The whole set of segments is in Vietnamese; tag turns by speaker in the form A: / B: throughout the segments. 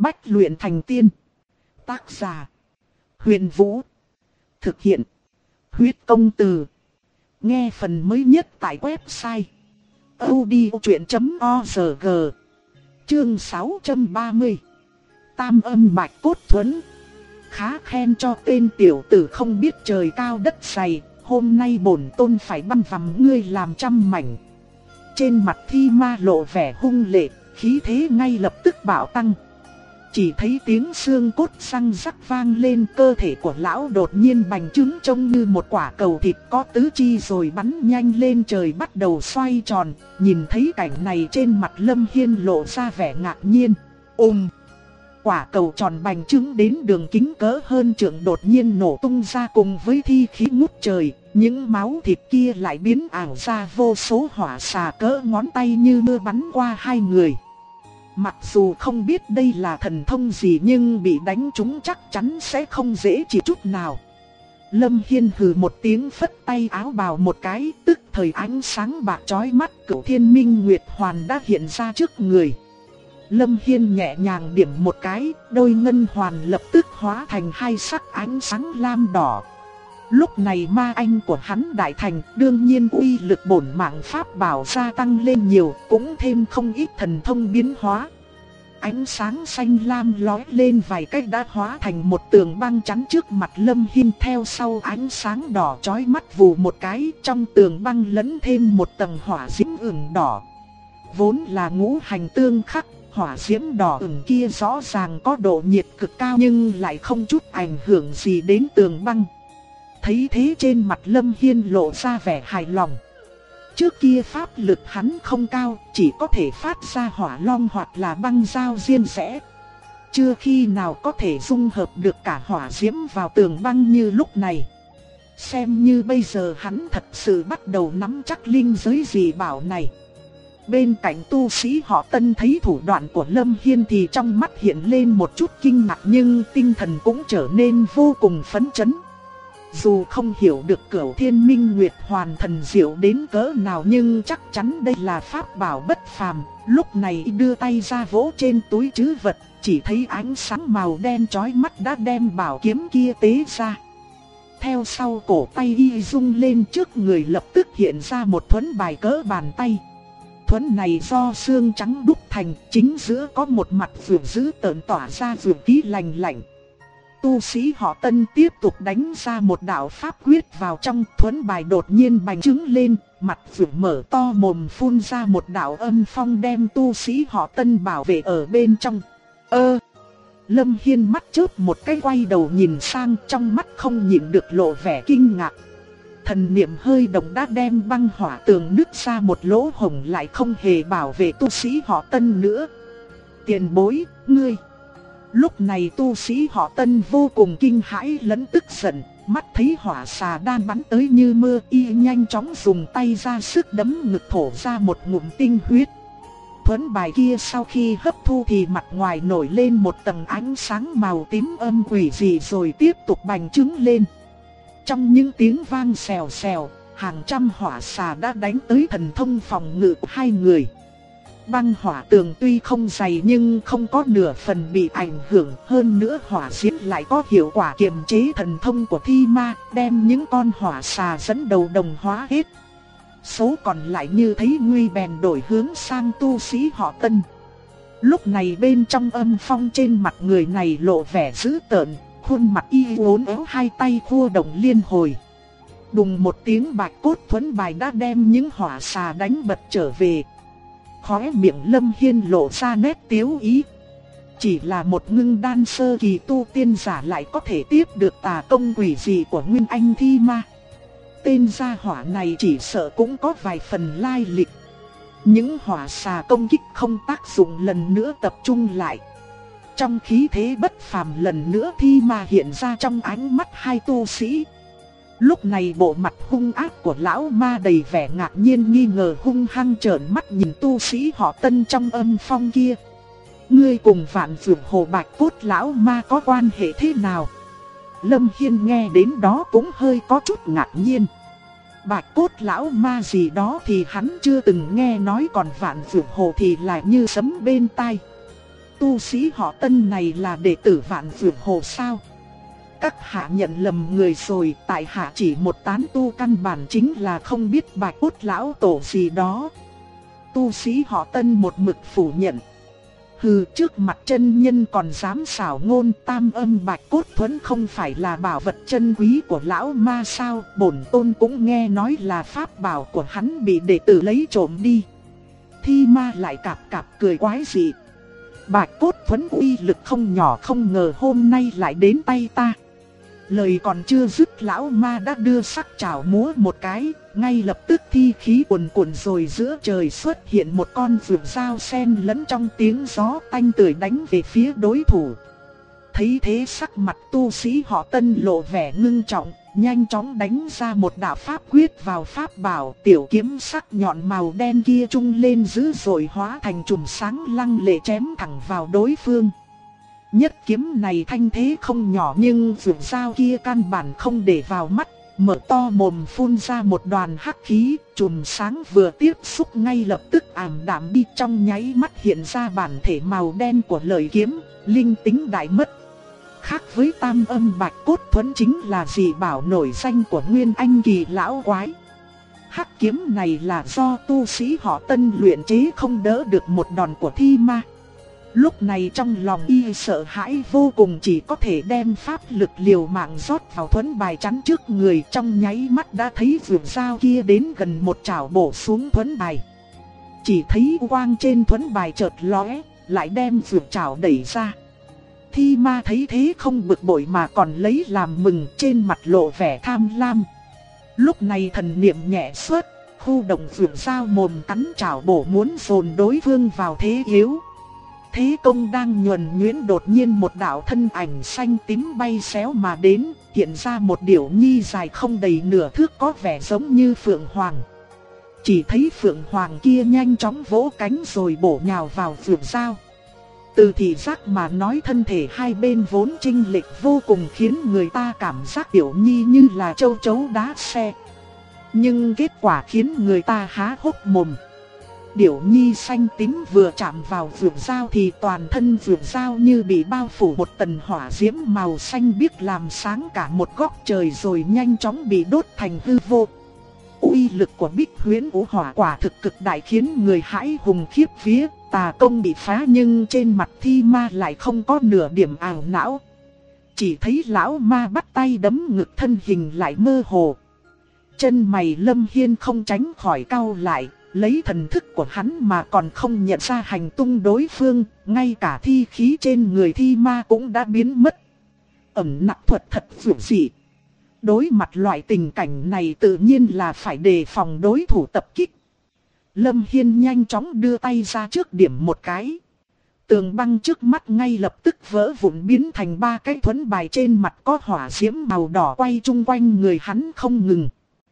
A: Bách luyện thành tiên. Tác giả: Huyền Vũ. Thực hiện: Huyết Công Từ. Nghe phần mới nhất tại website audiochuyện.org. Chương 630. Tam âm bạch cốt thuẫn. Khá khen cho tên tiểu tử không biết trời cao đất dày, hôm nay bổn tôn phải băm vằm ngươi làm trăm mảnh. Trên mặt Thi Ma lộ vẻ hung lệ, khí thế ngay lập tức bạo tăng. Chỉ thấy tiếng xương cốt răng rắc vang lên, cơ thể của lão đột nhiên bành trướng trông như một quả cầu thịt có tứ chi rồi bắn nhanh lên trời bắt đầu xoay tròn. Nhìn thấy cảnh này trên mặt Lâm Hiên lộ ra vẻ ngạc nhiên. Quả cầu tròn bành trướng đến đường kính cỡ hơn trượng đột nhiên nổ tung ra cùng với thi khí ngút trời. Những máu thịt kia lại biến ảo ra vô số hỏa xà cỡ ngón tay như mưa bắn qua hai người. Mặc dù không biết đây là thần thông gì nhưng bị đánh trúng chắc chắn sẽ không dễ chịu chút nào. Lâm Hiên hừ một tiếng phất tay áo bào một cái, tức thời ánh sáng bạc chói mắt Cửu Thiên Minh Nguyệt Hoàn đã hiện ra trước người. Lâm Hiên nhẹ nhàng điểm một cái, đôi ngân hoàn lập tức hóa thành hai sắc ánh sáng lam đỏ. Lúc này ma anh của hắn đại thành, đương nhiên uy lực bổn mạng pháp bảo gia tăng lên nhiều, cũng thêm không ít thần thông biến hóa. Ánh sáng xanh lam lóe lên vài cách đã hóa thành một tường băng chắn trước mặt Lâm Hiên, theo sau ánh sáng đỏ chói mắt vù một cái, trong tường băng lẫn thêm một tầng hỏa diễm ửng đỏ. Vốn là ngũ hành tương khắc, hỏa diễm đỏ ửng kia rõ ràng có độ nhiệt cực cao nhưng lại không chút ảnh hưởng gì đến tường băng. Thấy thế trên mặt Lâm Hiên lộ ra vẻ hài lòng. Trước kia pháp lực hắn không cao, chỉ có thể phát ra hỏa long hoặc là băng dao riêng rẽ. Chưa khi nào có thể dung hợp được cả hỏa diễm vào tường băng như lúc này. Xem như bây giờ hắn thật sự bắt đầu nắm chắc linh giới dị bảo này. Bên cạnh tu sĩ họ Tân thấy thủ đoạn của Lâm Hiên thì trong mắt hiện lên một chút kinh ngạc nhưng tinh thần cũng trở nên vô cùng phấn chấn. Dù không hiểu được Cửu Thiên Minh Nguyệt Hoàn thần diệu đến cỡ nào nhưng chắc chắn đây là pháp bảo bất phàm. Lúc này đưa tay ra vỗ trên túi trữ vật, chỉ thấy ánh sáng màu đen chói mắt đã đem bảo kiếm kia tế ra. Theo sau cổ tay y rung lên, trước người lập tức hiện ra một thuẫn bài cỡ bàn tay. Thuẫn này do xương trắng đúc thành, chính giữa có một mặt vượt dữ tợn tỏa ra vượt khí lạnh lạnh. Tu sĩ họ Tân tiếp tục đánh ra một đạo pháp quyết vào trong, thuẫn bài đột nhiên bành trướng lên, mặt vượt mở to mồm phun ra một đạo âm phong đem tu sĩ họ Tân bảo vệ ở bên trong. Lâm Hiên mắt chớp một cái quay đầu nhìn sang, trong mắt không nhịn được lộ vẻ kinh ngạc. Thần niệm hơi động đã đem băng hỏa tường nứt ra một lỗ hổng, lại không hề bảo vệ tu sĩ họ Tân nữa. Tiền bối, ngươi. Lúc này tu sĩ họ Tân vô cùng kinh hãi lẫn tức giận, mắt thấy hỏa xà đang bắn tới như mưa, y nhanh chóng dùng tay ra sức đấm ngực thổ ra một ngụm tinh huyết. Thuẫn bài kia sau khi hấp thu thì mặt ngoài nổi lên một tầng ánh sáng màu tím âm quỷ dị rồi tiếp tục bành trướng lên. Trong những tiếng vang xèo xèo, hàng trăm hỏa xà đã đánh tới thần thông phòng ngự của hai người. Băng hỏa tường tuy không dày nhưng không có nửa phần bị ảnh hưởng, hơn nữa hỏa diễm lại có hiệu quả kiềm chế thần thông của Thi Ma, đem những con hỏa xà dẫn đầu đồng hóa hết. Số còn lại như thấy nguy bèn đổi hướng sang tu sĩ họ Tân. Lúc này bên trong âm phong trên mặt người này lộ vẻ dữ tợn, khuôn mặt y uốn éo, hai tay khua động liên hồi. Đùng một tiếng, bạch cốt thuẫn bài đã đem những hỏa xà đánh bật trở về. Khóe miệng Lâm Hiên lộ ra nét tiếu ý. Chỉ là một ngưng đan sơ kỳ tu tiên giả lại có thể tiếp được tà công quỷ dị của Nguyên Anh Thi Ma. Tên gia hỏa này chỉ sợ cũng có vài phần lai lịch. Những hỏa xà công kích không tác dụng, lần nữa tập trung lại. Trong khí thế bất phàm lần nữa Thi Ma hiện ra trong ánh mắt hai tu sĩ. Lúc này bộ mặt hung ác của lão ma đầy vẻ ngạc nhiên nghi ngờ, hung hăng trợn mắt nhìn tu sĩ họ Tân trong âm phong kia. Ngươi cùng Vạn Phượng Hồ Bạch Cốt lão ma có quan hệ thế nào? Lâm Hiên nghe đến đó cũng hơi có chút ngạc nhiên. Bạch Cốt lão ma gì đó thì hắn chưa từng nghe nói, còn Vạn Phượng Hồ thì lại như sấm bên tai. tu sĩ họ Tân này là đệ tử Vạn Dược Hồ sao? Các hạ nhận lầm người rồi, tại hạ chỉ một tán tu căn bản chính là không biết Bạch Cốt lão tổ gì đó. Tu sĩ họ Tân một mực phủ nhận. Hừ, trước mặt chân nhân còn dám xảo ngôn, Tam Âm Bạch Cốt Thuẫn không phải là bảo vật chân quý của lão ma sao? Bổn tôn cũng nghe nói là pháp bảo của hắn bị đệ tử lấy trộm đi. Thi ma lại cạp cạp cười quái dị. Bạch Cốt Thuẫn uy lực không nhỏ, không ngờ hôm nay lại đến tay ta. Lời còn chưa dứt, lão ma đã đưa sắc chảo múa một cái, ngay lập tức thi khí cuồn cuộn, rồi giữa trời xuất hiện một con vượn dao sen lẫn trong tiếng gió tanh tưởi đánh về phía đối thủ. Thấy thế sắc mặt tu sĩ họ Tân lộ vẻ ngưng trọng, nhanh chóng đánh ra một đạo pháp quyết vào pháp bảo. Tiểu kiếm sắc nhọn màu đen kia trung lên dữ dội, hóa thành chùm sáng lăng lệ chém thẳng vào đối phương. Nhất kiếm này thanh thế không nhỏ, nhưng vượn dao kia căn bản không để vào mắt, mở to mồm phun ra một đoàn hắc khí. Chùm sáng vừa tiếp xúc ngay lập tức ảm đạm đi, trong nháy mắt hiện ra bản thể màu đen của lợi kiếm, linh tính đại mất. Khác với Tam Âm Bạch Cốt Thuẫn chính là dị bảo nổi danh của Nguyên Anh kỳ lão quái. Hắc kiếm này là do tu sĩ họ Tân luyện chế, không đỡ được một đòn của thi ma. Lúc này trong lòng y sợ hãi vô cùng, chỉ có thể đem pháp lực liều mạng rót vào thuẫn bài chắn trước người. Trong nháy mắt đã thấy vượn dao kia đến gần, một chảo bổ xuống thuẫn bài. Chỉ thấy quang trên thuẫn bài chợt lóe, lại đem vượn chảo đẩy ra. Thi ma thấy thế không bực bội mà còn lấy làm mừng, trên mặt lộ vẻ tham lam. Lúc này thần niệm nhẹ xuất, khu động vượn dao mồm cắn chảo bổ, muốn dồn đối phương vào thế yếu. Thế công đang nhuần nhuyễn, đột nhiên một đạo thân ảnh xanh tím bay xéo mà đến, hiện ra một điểu nhi dài không đầy nửa thước, có vẻ giống như phượng hoàng. Chỉ thấy phượng hoàng kia nhanh chóng vỗ cánh rồi bổ nhào vào vượn dao. Từ thị giác mà nói, thân thể hai bên vốn chênh lệch vô cùng, khiến người ta cảm giác điểu nhi như là châu chấu đá xe. Nhưng kết quả khiến người ta há hốc mồm. Điểu nhi xanh tím vừa chạm vào vượn dao thì toàn thân vượn dao như bị bao phủ một tầng hỏa diễm màu xanh biếc, làm sáng cả một góc trời rồi nhanh chóng bị đốt thành hư vô. Uy lực của Bích Huyễn Vũ Hỏa quả thực cực đại, khiến người hãi hùng khiếp vía. Tà công bị phá nhưng trên mặt thi ma lại không có nửa điểm ảo não. Chỉ thấy lão ma bắt tay đấm ngực, thân hình lại mơ hồ. Chân mày Lâm Hiên không tránh khỏi cau lại. Lấy thần thức của hắn mà còn không nhận ra hành tung đối phương, ngay cả thi khí trên người thi ma cũng đã biến mất. Ẩn nặc thuật thật vượt dị. Đối mặt loại tình cảnh này tự nhiên là phải đề phòng đối thủ tập kích. Lâm Hiên nhanh chóng đưa tay ra trước điểm một cái. Tường băng trước mắt ngay lập tức vỡ vụn, biến thành ba cái thuẫn bài, trên mặt có hỏa diễm màu đỏ quay chung quanh người hắn không ngừng.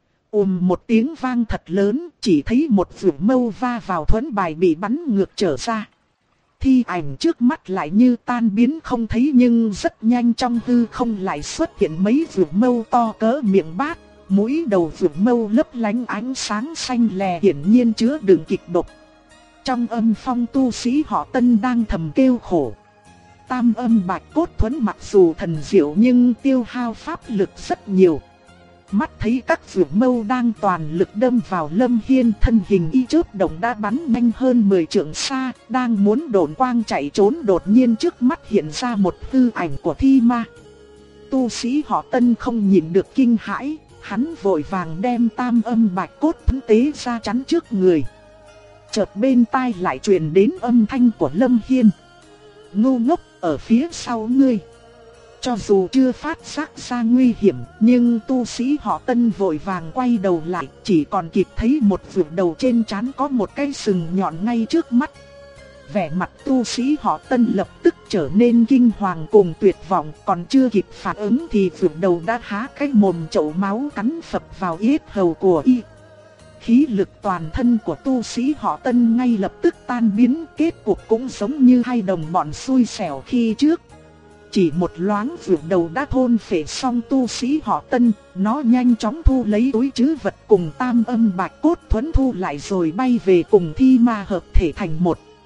A: Một tiếng vang thật lớn, chỉ thấy một vượn mâu va vào thuẫn bài bị bắn ngược trở ra. Thi ảnh trước mắt lại như tan biến không thấy, nhưng rất nhanh trong hư không lại xuất hiện mấy vượn mâu to cỡ miệng bát. Mũi đầu vượn mâu lấp lánh ánh sáng xanh lè, hiển nhiên chứa đựng kịch độc. Trong âm phong, tu sĩ họ Tân đang thầm kêu khổ. Tam Âm Bạch Cốt Thuẫn mặc dù thần diệu nhưng tiêu hao pháp lực rất nhiều. Mắt thấy các vượn mâu đang toàn lực đâm vào Lâm Hiên, thân hình y chớp động đã bắn nhanh hơn 10 trượng xa, đang muốn độn quang chạy trốn, đột nhiên trước mắt hiện ra một hư ảnh của thi ma. Tu sĩ họ Tân không nhìn được kinh hãi, hắn vội vàng đem Tam Âm Bạch Cốt Thuẫn tế ra chắn trước người. Chợt bên tai lại truyền đến âm thanh của Lâm Hiên. Ngu ngốc, ở phía sau ngươi. Cho dù chưa phát giác ra nguy hiểm, nhưng tu sĩ họ Tân vội vàng quay đầu lại, chỉ còn kịp thấy một vượt đầu trên trán có một cái sừng nhọn ngay trước mắt. Vẻ mặt tu sĩ họ Tân lập tức trở nên kinh hoàng cùng tuyệt vọng, còn chưa kịp phản ứng thì vượt đầu đã há cái mồm chậu máu cắn phập vào yết hầu của y. Khí lực toàn thân của tu sĩ họ Tân ngay lập tức tan biến, kết cục cũng giống như hai đồng bọn xui xẻo khi trước. Chỉ một loáng vượt đầu đã thôn phệ xong tu sĩ họ Tân, nó nhanh chóng thu lấy túi trữ vật cùng Tam Âm Bạch Cốt Thuẫn thu lại rồi bay về cùng thi ma hợp thể thành một.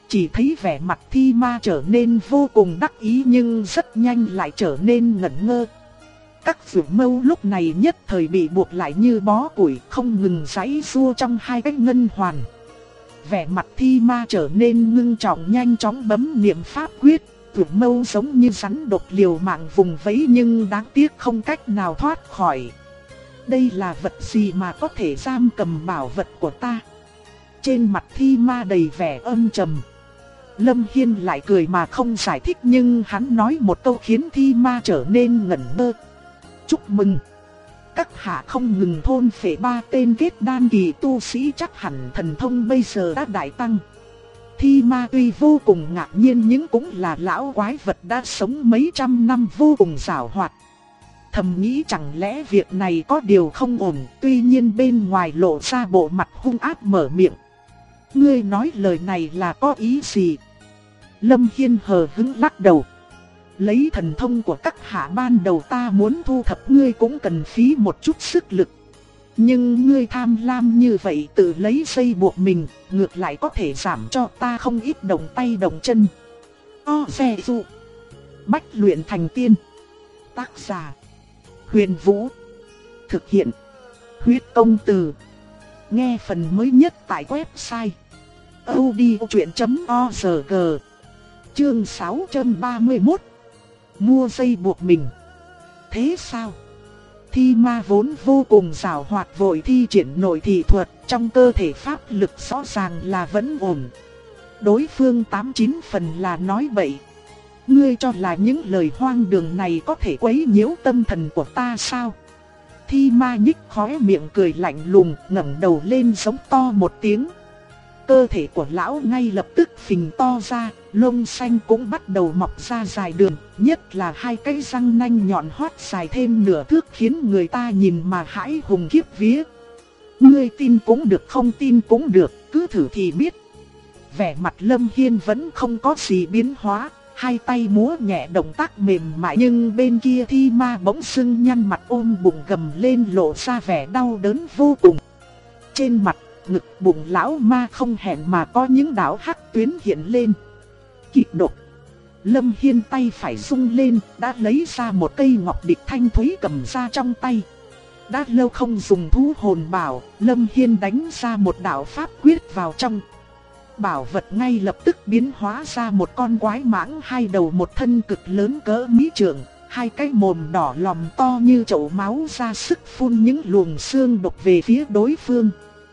A: chỉ thấy vẻ mặt Thi Ma trở nên vô cùng đắc ý nhưng rất nhanh lại trở nên ngẩn ngơ. Các vượt mâu lúc này nhất thời bị buộc lại như bó củi, không ngừng giãy giụa trong hai cái ngân hoàn. Vẻ mặt Thi Ma trở nên ngưng trọng, nhanh chóng bấm niệm pháp quyết, vượt mâu giống như rắn độc liều mạng vùng vẫy nhưng đáng tiếc không cách nào thoát khỏi. Đây là vật gì mà có thể giam cầm bảo vật của ta? Trên mặt Thi Ma đầy vẻ âm trầm. Lâm Hiên lại cười mà không giải thích nhưng hắn nói một câu khiến Thi Ma trở nên ngẩn ngơ. Chúc mừng! Các hạ không ngừng thôn phệ 3 tên kết đan kỳ tu sĩ, chắc hẳn thần thông bây giờ đã đại tăng. Thi Ma tuy vô cùng ngạc nhiên nhưng cũng là lão quái vật đã sống mấy trăm năm vô cùng giàu hoạt. Thầm nghĩ chẳng lẽ việc này có điều không ổn, tuy nhiên bên ngoài lộ ra bộ mặt hung ác mở miệng. Ngươi nói lời này là có ý gì? Lâm Hiên hờ hững lắc đầu. Lấy thần thông của các hạ ban đầu ta muốn thu thập ngươi cũng cần phí một chút sức lực. Nhưng ngươi tham lam như vậy tự lấy dây buộc mình, ngược lại có thể giảm cho ta không ít động tay động chân. Xe dụ. Bách luyện thành tiên. Tác giả: Huyền Vũ. Thực hiện: Huyết Công Từ. Nghe phần mới nhất tại website audiochuyện.org. Chương 631. Mua dây buộc mình. Thế sao? Thi Ma vốn vô cùng giàu hoạt vội thi triển nội thị thuật, trong cơ thể pháp lực rõ ràng là vẫn ổn. Đối phương 89 phần là nói bậy. Ngươi cho là những lời hoang đường này có thể quấy nhiễu tâm thần của ta sao? Thi Ma nhích khóe miệng cười lạnh lùng, ngẩng đầu lên giống to một tiếng. Cơ thể của lão ngay lập tức phình to ra, lông xanh cũng bắt đầu mọc ra dài đường, nhất là hai cái răng nanh nhọn hoắt dài thêm nửa thước khiến người ta nhìn mà hãi hùng khiếp vía. Ngươi tin cũng được không tin cũng được, cứ thử thì biết. Vẻ mặt Lâm Hiên vẫn không có gì biến hóa, hai tay múa nhẹ động tác mềm mại nhưng bên kia Thi Ma bỗng sưng nhăn mặt ôm bụng gầm lên lộ ra vẻ đau đớn vô cùng. Trên mặt, ngực, bụng lão ma không hẹn mà có những đạo hắc tuyến hiện lên. Kịch độc. Lâm Hiên tay phải rung lên, đã lấy ra một cây ngọc địch thanh thúy cầm ra trong tay. Đã lâu không dùng thú hồn bảo, Lâm Hiên đánh ra một đạo pháp quyết vào trong. Bảo vật ngay lập tức biến hóa ra một con quái mãng hai đầu, một thân cực lớn cỡ mỹ trượng, hai cái mồm đỏ lòm to như chậu máu ra sức phun những luồng xương độc về phía đối phương.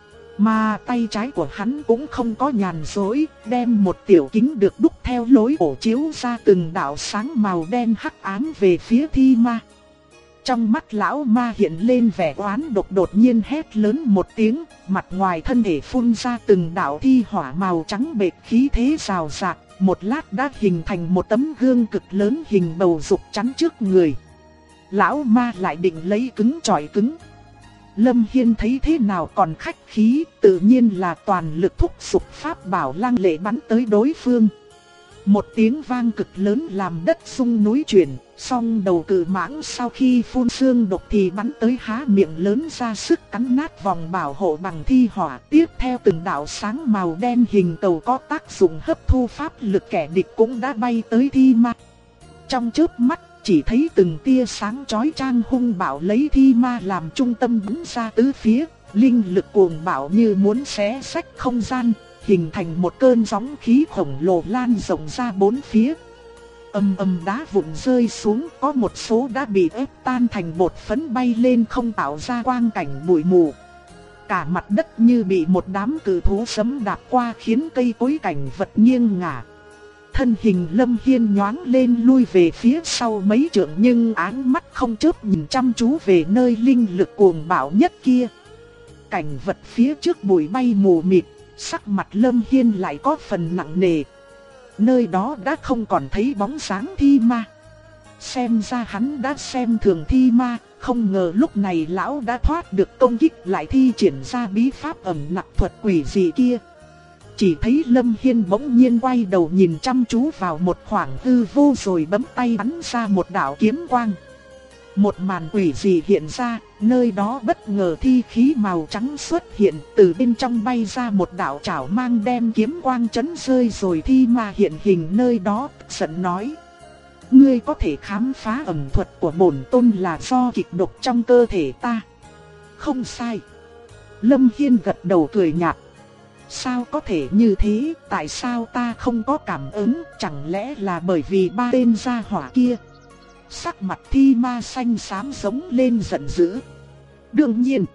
A: Mà tay trái của hắn cũng không có nhàn rỗi, đem một tiểu kính được đúc theo lối ổ chiếu ra từng đạo sáng màu đen hắc ám về phía Thi Ma. Trong mắt lão ma hiện lên vẻ oán độc, đột nhiên hét lớn một tiếng, mặt ngoài thân thể phun ra từng đạo thi hỏa màu trắng bệt khí thế rào rạt, một lát đã hình thành một tấm gương cực lớn hình bầu dục chắn trước người. Lão ma lại định lấy cứng chọi cứng. Lâm Hiên thấy thế nào còn khách khí, tự nhiên là toàn lực thúc giục pháp bảo lăng lệ bắn tới đối phương. Một tiếng vang cực lớn làm đất rung núi chuyển, song đầu cự mãng sau khi phun xương độc thì bắn tới há miệng lớn ra sức cắn nát vòng bảo hộ bằng thi hỏa. Tiếp theo từng đạo sáng màu đen hình cầu có tác dụng hấp thu pháp lực kẻ địch cũng đã bay tới Thi Ma. Trong chớp mắt, chỉ thấy từng tia sáng chói chang hung bạo lấy Thi Ma làm trung tâm bắn ra tứ phía, linh lực cuồng bạo như muốn xé rách không gian, hình thành một cơn sóng khí khổng lồ lan rộng ra bốn phía. Ầm ầm đá vụn rơi xuống, có một số đã bị ép tan thành bột phấn bay lên không tạo ra quang cảnh bụi mù. Cả mặt đất như bị một đám cự thú sấm đạp qua khiến cây cối cảnh vật nghiêng ngả. Thân hình Lâm Hiên nhoáng lên lui về phía sau mấy trượng nhưng áng mắt không chớp nhìn chăm chú về nơi linh lực cuồng bạo nhất kia. Cảnh vật phía trước bụi bay mù mịt, sắc mặt Lâm Hiên lại có phần nặng nề. Nơi đó đã không còn thấy bóng dáng Thi Ma. Xem ra hắn đã xem thường Thi Ma, không ngờ lúc này lão đã thoát được công kích lại thi triển ra bí pháp ẩn nặc thuật quỷ dị kia. Chỉ thấy Lâm Hiên bỗng nhiên quay đầu nhìn chăm chú vào một khoảng hư vô rồi bấm tay bắn ra một đạo kiếm quang. Một màn quỷ dị hiện ra, Nơi đó bất ngờ thi khí màu trắng xuất hiện, từ bên trong bay ra một đạo chảo mang đem kiếm quang chấn rơi rồi Thi Ma hiện hình nơi đó, giận nói: ngươi có thể khám phá ẩn thuật của bổn tôn là do kịch độc trong cơ thể ta. Không sai. Lâm Hiên gật đầu cười nhạt. Sao có thể như thế, tại sao ta không có cảm ứng, chẳng lẽ là bởi vì ba tên gia hỏa kia? Sắc mặt Thi Ma xanh xám giống lên giận dữ. Đương nhiên,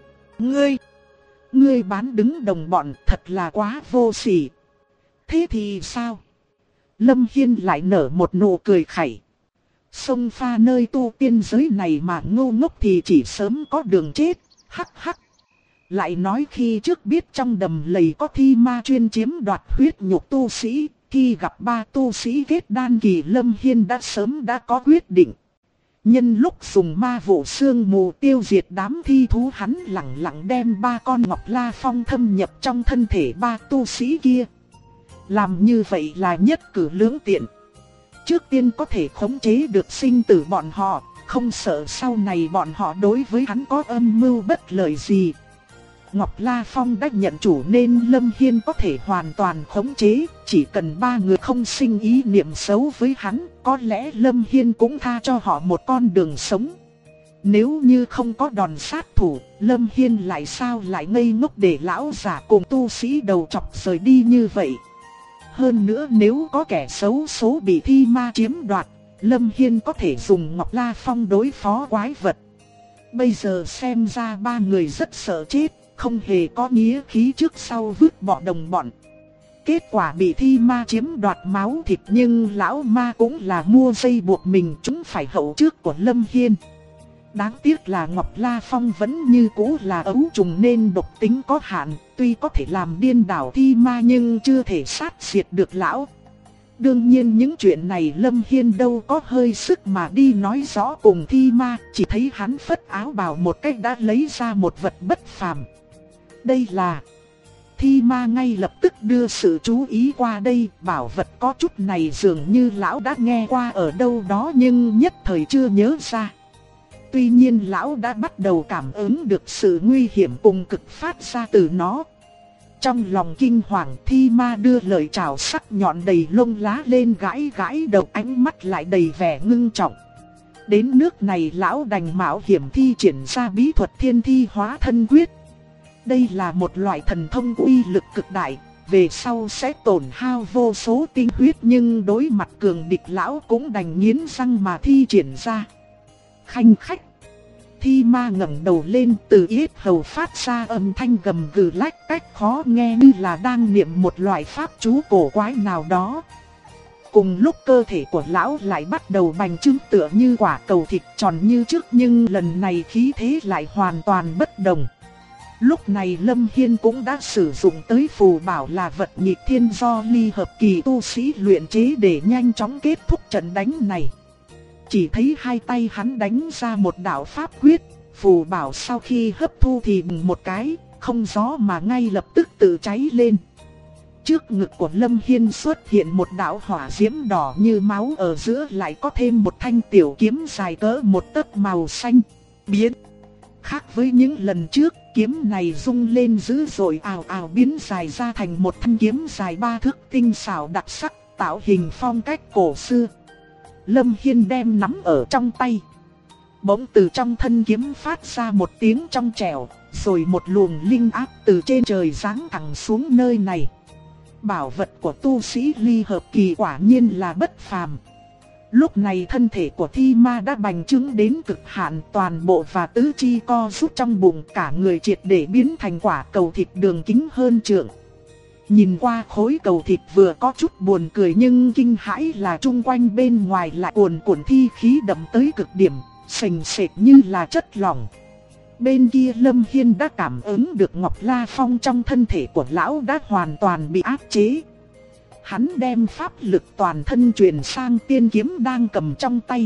A: ngươi bán đứng đồng bọn thật là quá vô sỉ. Thế thì sao? Lâm Hiên lại nở một nụ cười khẩy. Xông pha nơi tu tiên giới này mà ngu ngốc thì chỉ sớm có đường chết, hắc hắc. Lại nói khi trước biết trong đầm lầy có thi ma chuyên chiếm đoạt huyết nhục tu sĩ, khi gặp ba tu sĩ kết đan kỳ, Lâm Hiên đã sớm đã có quyết định. Nhân lúc dùng ma vụ sương mù tiêu diệt đám thi thú, hắn lặng lặng đem ba con Ngọc La Phong thâm nhập trong thân thể ba tu sĩ kia. Làm như vậy là nhất cử lưỡng tiện. Trước tiên có thể khống chế được sinh tử bọn họ, không sợ sau này bọn họ đối với hắn có âm mưu bất lợi gì. Ngọc La Phong đã nhận chủ nên Lâm Hiên có thể hoàn toàn khống chế, chỉ cần ba người không sinh ý niệm xấu với hắn, có lẽ Lâm Hiên cũng tha cho họ một con đường sống. Nếu như không có đòn sát thủ, Lâm Hiên lại sao lại ngây ngốc để lão giả cùng tu sĩ đầu chọc rời đi như vậy. Hơn nữa nếu có kẻ xấu số bị thi ma chiếm đoạt, Lâm Hiên có thể dùng Ngọc La Phong đối phó quái vật. Bây giờ xem ra ba người rất sợ chết, không hề có nghĩa khí trước sau vứt bỏ đồng bọn. Kết quả bị thi ma chiếm đoạt máu thịt, nhưng lão ma cũng là mua dây buộc mình chúng phải hậu trước của Lâm Hiên. Đáng tiếc là Ngọc La Phong vẫn như cũ là ấu trùng nên độc tính có hạn, tuy có thể làm điên đảo thi ma nhưng chưa thể sát diệt được lão. Đương nhiên những chuyện này Lâm Hiên đâu có hơi sức mà đi nói rõ cùng thi ma, chỉ thấy hắn phất áo bào một cách đã lấy ra một vật bất phàm. Đây là... Thi ma ngay lập tức đưa sự chú ý qua đây, bảo vật có chút này dường như lão đã nghe qua ở đâu đó nhưng nhất thời chưa nhớ ra. Tuy nhiên lão đã bắt đầu cảm ứng được sự nguy hiểm cùng cực phát ra từ nó. Trong lòng kinh hoàng, thi ma đưa lời chào sắc nhọn đầy lông lá lên gãi gãi đầu, ánh mắt lại đầy vẻ ngưng trọng. Đến nước này lão đành mạo hiểm thi triển ra bí thuật thiên thi hóa thân quyết. Đây là một loại thần thông uy lực cực đại, về sau sẽ tổn hao vô số tinh huyết, nhưng đối mặt cường địch lão cũng đành nghiến răng mà thi triển ra. Khanh khách. Thi ma ngẩng đầu lên, từ yết hầu phát ra âm thanh gầm gừ lách cách khó nghe như là đang niệm một loại pháp chú cổ quái nào đó. Cùng lúc cơ thể của lão lại bắt đầu bành trướng tựa như quả cầu thịt tròn như trước, nhưng lần này khí thế lại hoàn toàn bất đồng. Lúc này Lâm Hiên cũng đã sử dụng tới phù bảo là vật nghịch thiên do ly hợp kỳ tu sĩ luyện chế để nhanh chóng kết thúc trận đánh này. Chỉ thấy hai tay hắn đánh ra một đạo pháp quyết, phù bảo sau khi hấp thu thì bùng một cái, không gió mà ngay lập tức tự cháy lên. Trước ngực của Lâm Hiên xuất hiện một đạo hỏa diễm đỏ như máu, ở giữa lại có thêm một thanh tiểu kiếm dài cỡ một tấc màu xanh. Biến. Khác với những lần trước, kiếm này rung lên dữ dội, ào ào biến dài ra thành một thanh kiếm dài 3 thước tinh xảo đặc sắc, tạo hình phong cách cổ xưa. Lâm Hiên đem nắm ở trong tay. Bỗng từ trong thân kiếm phát ra một tiếng trong trẻo, rồi một luồng linh áp từ trên trời giáng thẳng xuống nơi này. Bảo vật của tu sĩ ly hợp kỳ quả nhiên là bất phàm. Lúc này thân thể của thi ma đã bành trướng đến cực hạn, toàn bộ và tứ chi co rút trong bụng, cả người triệt để biến thành quả cầu thịt đường kính hơn trượng. Nhìn qua khối cầu thịt vừa có chút buồn cười nhưng kinh hãi là chung quanh bên ngoài lại cuồn cuộn thi khí đậm tới cực điểm, sền sệt như là chất lỏng. Bên kia Lâm Hiên đã cảm ứng được Ngọc La Phong trong thân thể của lão đã hoàn toàn bị áp chế. Hắn đem pháp lực toàn thân truyền sang tiên kiếm đang cầm trong tay.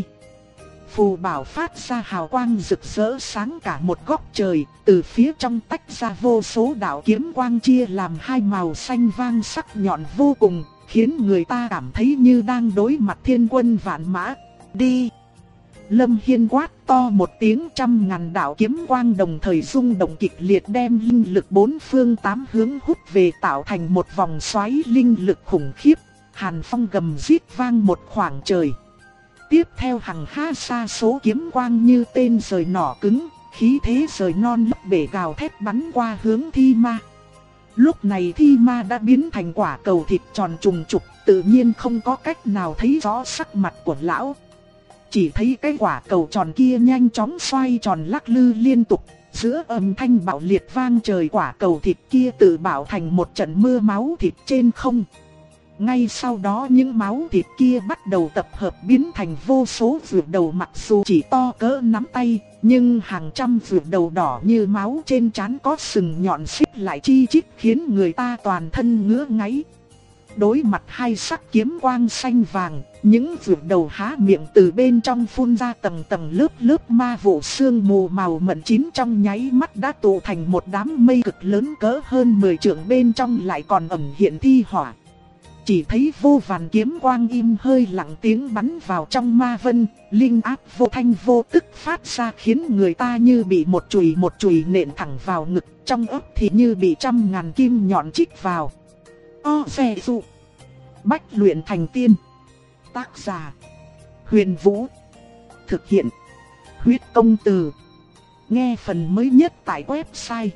A: Phù bảo phát ra hào quang rực rỡ sáng cả một góc trời, từ phía trong tách ra vô số đạo kiếm quang chia làm hai màu xanh vang sắc nhọn vô cùng, khiến người ta cảm thấy như đang đối mặt thiên quân vạn mã. Đi! Lâm Hiên quát to một tiếng, 100.000 đạo kiếm quang đồng thời rung động kịch liệt đem linh lực bốn phương tám hướng hút về tạo thành một vòng xoáy linh lực khủng khiếp. Hàn phong gầm rít vang một khoảng trời. Tiếp theo hàng ha sa số kiếm quang như tên rời nỏ cứng, khí thế rời non lấp bể gào thét bắn qua hướng Thi Ma. Lúc này Thi Ma đã biến thành quả cầu thịt tròn trùng trục, tự nhiên không có cách nào thấy rõ sắc mặt của lão. Chỉ thấy cái quả cầu tròn kia nhanh chóng xoay tròn lắc lư liên tục, giữa âm thanh bạo liệt vang trời, quả cầu thịt kia tự bạo thành một trận mưa máu thịt trên không. Ngay sau đó những máu thịt kia bắt đầu tập hợp biến thành vô số vượt đầu, mặc dù chỉ to cỡ nắm tay, nhưng hàng trăm vượt đầu đỏ như máu trên trán có sừng nhọn xích lại chi chít khiến người ta toàn thân ngứa ngáy. Đối mặt hai sắc kiếm quang xanh vàng, những vượt đầu há miệng từ bên trong phun ra tầng tầng lớp lớp ma vụ sương mù màu mận chín, trong nháy mắt đã tụ thành một đám mây cực lớn cỡ hơn 10 trượng, bên trong lại còn ẩn hiện thi hỏa. Chỉ thấy vô vàn kiếm quang im hơi lặng tiếng bắn vào trong ma vân, linh áp vô thanh vô tức phát ra khiến người ta như bị một chùy nện thẳng vào ngực, trong óc thì như bị 100.000 kim nhọn chích vào. Xe dụ. Bách luyện thành tiên. Tác giả: Huyền Vũ. Thực hiện: Huyết Công Từ. Nghe phần mới nhất tại website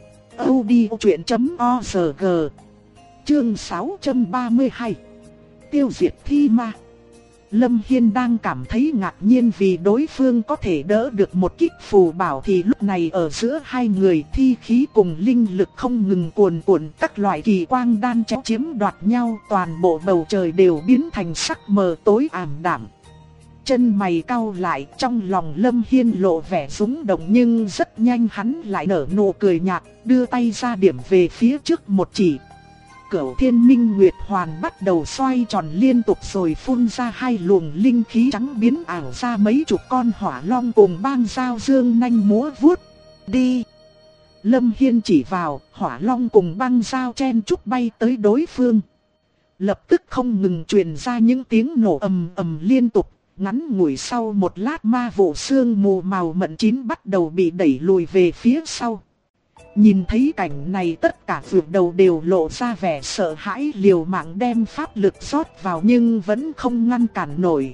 A: audiochuyện.org. Chương 632. Tiêu diệt Thi Ma. Lâm Hiên đang cảm thấy ngạc nhiên vì đối phương có thể đỡ được một kích phù bảo, thì lúc này ở giữa hai người thi khí cùng linh lực không ngừng cuồn cuộn, các loại kỳ quang đan chéo chiếm đoạt nhau, toàn bộ bầu trời đều biến thành sắc mờ tối ảm đạm. Chân mày cau lại, trong lòng Lâm Hiên lộ vẻ rúng động, nhưng rất nhanh hắn lại nở nụ cười nhạt, đưa tay ra điểm về phía trước một chỉ. Cửu Thiên Minh Nguyệt Hoàn bắt đầu xoay tròn liên tục rồi phun ra hai luồng linh khí trắng biến ảo ra mấy chục con hỏa long cùng bang dao dương nanh múa vuốt. Đi! Lâm Hiên chỉ vào, hỏa long cùng băng dao chen chúc bay tới đối phương. Lập tức không ngừng truyền ra những tiếng nổ ầm ầm liên tục. Ngắn ngủi sau một lát, ma vụ sương mù màu mận chín bắt đầu bị đẩy lùi về phía sau. Nhìn thấy cảnh này, tất cả vượt đầu đều lộ ra vẻ sợ hãi, liều mạng đem pháp lực rót vào nhưng vẫn không ngăn cản nổi.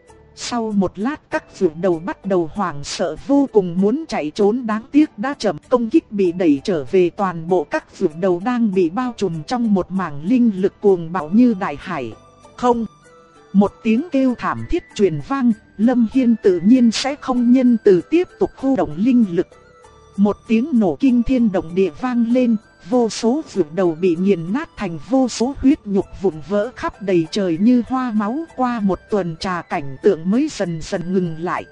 A: Sau một lát, các vượt đầu bắt đầu hoảng sợ vô cùng muốn chạy trốn, đáng tiếc đã chậm, công kích bị đẩy trở về. Toàn bộ các vượt đầu đang bị bao trùm trong một mảng linh lực cuồng bạo như đại hải. Không! Một tiếng kêu thảm thiết truyền vang, Lâm Hiên tự nhiên sẽ không nhân từ tiếp tục khu động linh lực. Một tiếng nổ kinh thiên động địa vang lên, vô số vượt đầu bị nghiền nát thành vô số huyết nhục vụn vỡ khắp đầy trời như hoa máu. Qua một tuần trà, cảnh tượng mới dần dần ngừng lại.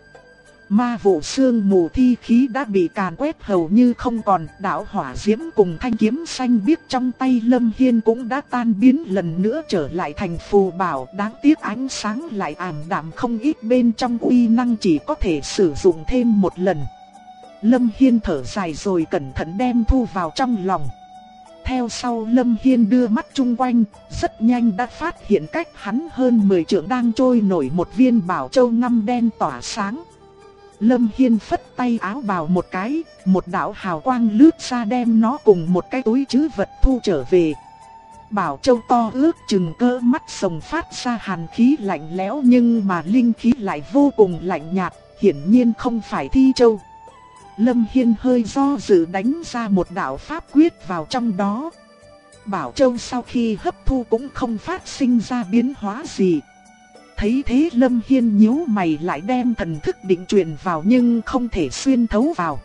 A: Ma vụ sương mù thi khí đã bị càn quét hầu như không còn, đạo hỏa diễm cùng thanh kiếm xanh biếc trong tay Lâm Hiên cũng đã tan biến lần nữa trở lại thành phù bảo. Đáng tiếc ánh sáng lại ảm đạm không ít, bên trong uy năng chỉ có thể sử dụng thêm một lần. Lâm Hiên thở dài rồi cẩn thận đem thu vào trong lòng. Theo sau Lâm Hiên đưa mắt chung quanh, rất nhanh đã phát hiện cách hắn hơn 10 trượng đang trôi nổi một viên bảo châu ngăm đen tỏa sáng. Lâm Hiên phất tay áo bào một cái, một đạo hào quang lướt ra đem nó cùng một cái túi trữ vật thu trở về. Bảo châu to ước chừng cỡ mắt rồng phát ra hàn khí lạnh lẽo, nhưng mà linh khí lại vô cùng lạnh nhạt, hiển nhiên không phải thi châu. Lâm Hiên hơi do dự đánh ra một đạo pháp quyết vào trong đó. Bảo châu sau khi hấp thu cũng không phát sinh ra biến hóa gì. Thấy thế Lâm Hiên nhíu mày lại đem thần thức định truyền vào nhưng không thể xuyên thấu vào.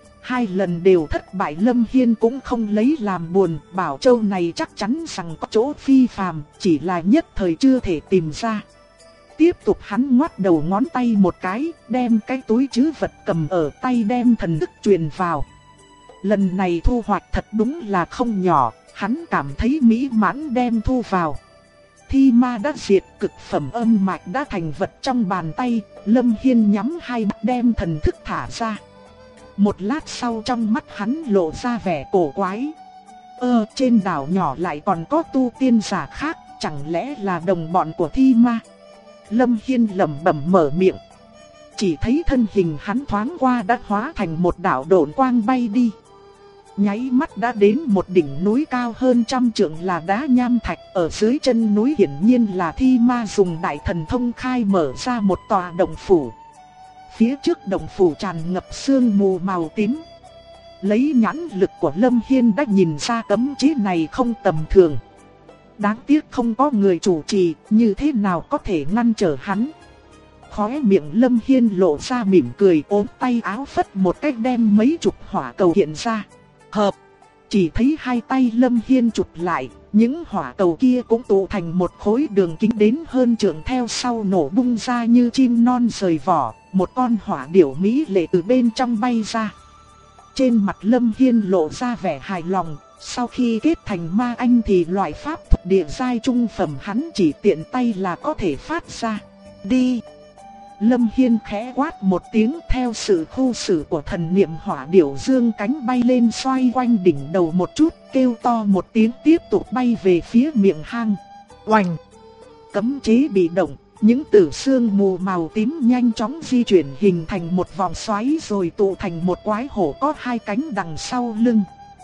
A: 2 lần đều thất bại, Lâm Hiên cũng không lấy làm buồn, bảo châu này chắc chắn rằng có chỗ phi phàm, chỉ là nhất thời chưa thể tìm ra. Tiếp tục hắn ngoắt đầu ngón tay một cái, đem cái túi trữ vật cầm ở tay đem thần thức truyền vào. Lần này thu hoạch thật đúng là không nhỏ, hắn cảm thấy mỹ mãn đem thu vào. Thi ma đã diệt, cực phẩm âm mạch đã thành vật trong bàn tay, Lâm Hiên nhắm hai mắt đem thần thức thả ra. Một lát sau trong mắt hắn lộ ra vẻ cổ quái. Trên đảo nhỏ lại còn có tu tiên giả khác, chẳng lẽ là đồng bọn của Thi ma? Lâm Hiên lẩm bẩm mở miệng. chỉ thấy thân hình hắn thoáng qua đã hóa thành một đạo độn quang bay đi. Nháy mắt đã đến một đỉnh núi cao hơn 100 trượng là đá nham thạch, ở dưới chân núi hiển nhiên là Thi Ma dùng đại thần thông khai mở ra một tòa động phủ. Phía trước động phủ tràn ngập sương mù màu tím. Lấy nhãn lực của Lâm Hiên đã nhìn ra cấm chế này không tầm thường. Đáng tiếc không có người chủ trì, như thế nào có thể ngăn trở hắn. Khóe miệng Lâm Hiên lộ ra mỉm cười, ôm tay áo phất một cách đem mấy chục hỏa cầu hiện ra. Hợp, chỉ thấy hai tay Lâm Hiên chụp lại, những hỏa cầu kia cũng tụ thành một khối đường kính đến hơn trượng, theo sau nổ bung ra như chim non rời vỏ, một con hỏa điểu mỹ lệ từ bên trong bay ra. Trên mặt Lâm Hiên lộ ra vẻ hài lòng, sau khi kết thành ma anh thì loại pháp thuật địa giai trung phẩm hắn chỉ tiện tay là có thể phát ra. Đi! Lâm Hiên khẽ quát một tiếng, theo sự khu xử của thần niệm hỏa điểu dương cánh bay lên xoay quanh đỉnh đầu một chút, kêu to một tiếng tiếp tục bay về phía miệng hang. Oành! Cấm chế bị động, những tử sương mù màu tím nhanh chóng di chuyển hình thành một vòng xoáy rồi tụ thành một quái hổ có hai cánh đằng sau lưng.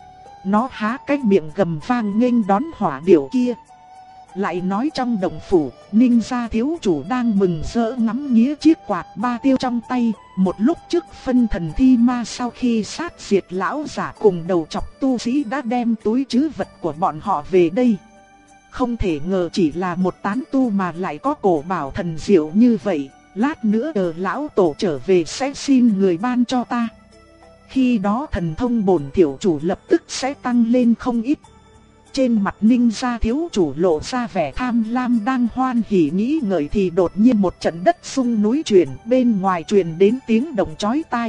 A: Nó há cái miệng gầm vang nghênh đón hỏa điểu kia. Lại nói trong động phủ, Ninh gia thiếu chủ đang mừng rỡ ngắm nghía chiếc quạt ba tiêu trong tay. Một lúc trước phân thần Thi Ma sau khi sát diệt lão giả cùng đầu chọc tu sĩ đã đem túi trữ vật của bọn họ về đây. Không thể ngờ chỉ là một tán tu mà lại có cổ bảo thần diệu như vậy. Lát nữa chờ lão tổ trở về sẽ xin người ban cho ta. Khi đó thần thông bổn tiểu chủ lập tức sẽ tăng lên không ít. Trên mặt Ninh gia thiếu chủ lộ ra vẻ tham lam đang hoan hỉ nghĩ ngợi thì đột nhiên một trận đất rung núi chuyển, bên ngoài truyền đến tiếng động chói tai.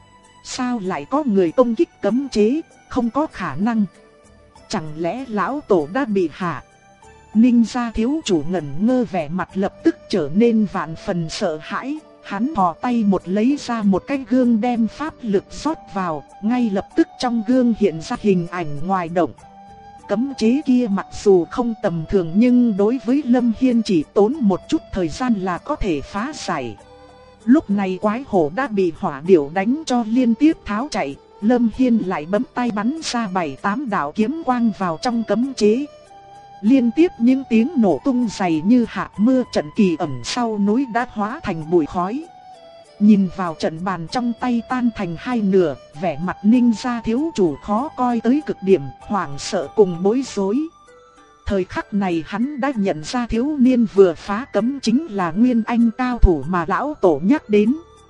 A: Sao lại có người công kích cấm chế, không có khả năng. Chẳng lẽ lão tổ đã bị hạ? Ninh gia thiếu chủ ngẩn ngơ, vẻ mặt lập tức trở nên vạn phần sợ hãi. Hắn thò tay một lấy ra một cái gương đem pháp lực rót vào, ngay lập tức trong gương hiện ra hình ảnh ngoài động. Cấm chế kia mặc dù không tầm thường nhưng đối với Lâm Hiên chỉ tốn một chút thời gian là có thể phá giải. Lúc này quái hổ đã bị hỏa điểu đánh cho liên tiếp tháo chạy, Lâm Hiên lại bấm tay bắn ra 7-8 đạo kiếm quang vào trong cấm chế. Liên tiếp những tiếng nổ tung dày như hạt mưa, trận kỳ ẩn sau núi đã hóa thành bụi khói. Nhìn vào trận bàn trong tay tan thành hai nửa, vẻ mặt Ninh gia thiếu chủ khó coi tới cực điểm, hoảng sợ cùng bối rối. Thời khắc này hắn đã nhận ra thiếu niên vừa phá cấm chính là Nguyên Anh cao thủ mà lão tổ nhắc đến.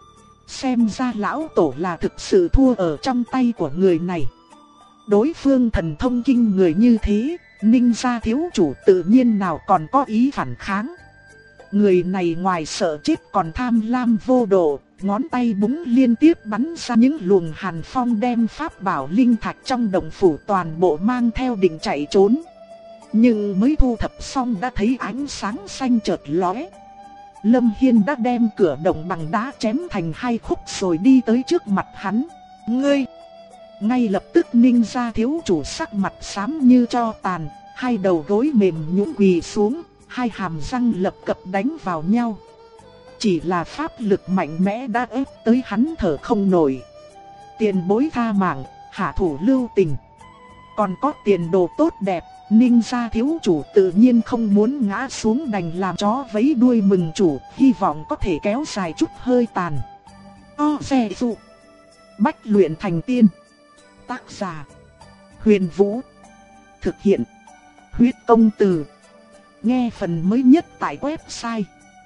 A: Xem ra lão tổ là thực sự thua ở trong tay của người này. Đối phương thần thông kinh người như thế, Ninh gia thiếu chủ tự nhiên nào còn có ý phản kháng. Người này ngoài sợ chết còn tham lam vô độ, ngón tay búng liên tiếp bắn ra những luồng hàn phong đem pháp bảo linh thạch trong động phủ toàn bộ mang theo định chạy trốn. Nhưng mới thu thập xong đã thấy ánh sáng xanh chợt lóe. Lâm Hiên đã đem cửa động bằng đá chém thành hai khúc rồi đi tới trước mặt hắn. Ngươi! Ngay lập tức Ninh gia thiếu chủ sắc mặt xám như tro tàn, hai đầu gối mềm nhũn quỳ xuống, hai hàm răng lập cập đánh vào nhau. Chỉ là pháp lực mạnh mẽ đã ép tới hắn thở không nổi. Tiền bối tha mạng, hạ thủ lưu tình. Còn có tiền đồ tốt đẹp, Ninh gia thiếu chủ tự nhiên không muốn ngã xuống đành làm chó vẫy đuôi mừng chủ, hy vọng có thể kéo dài chút hơi tàn. Xe dụ. Bách luyện thành tiên. Tác giả: Huyền Vũ. Thực hiện: Huyết Công Từ. Nghe phần mới nhất tại website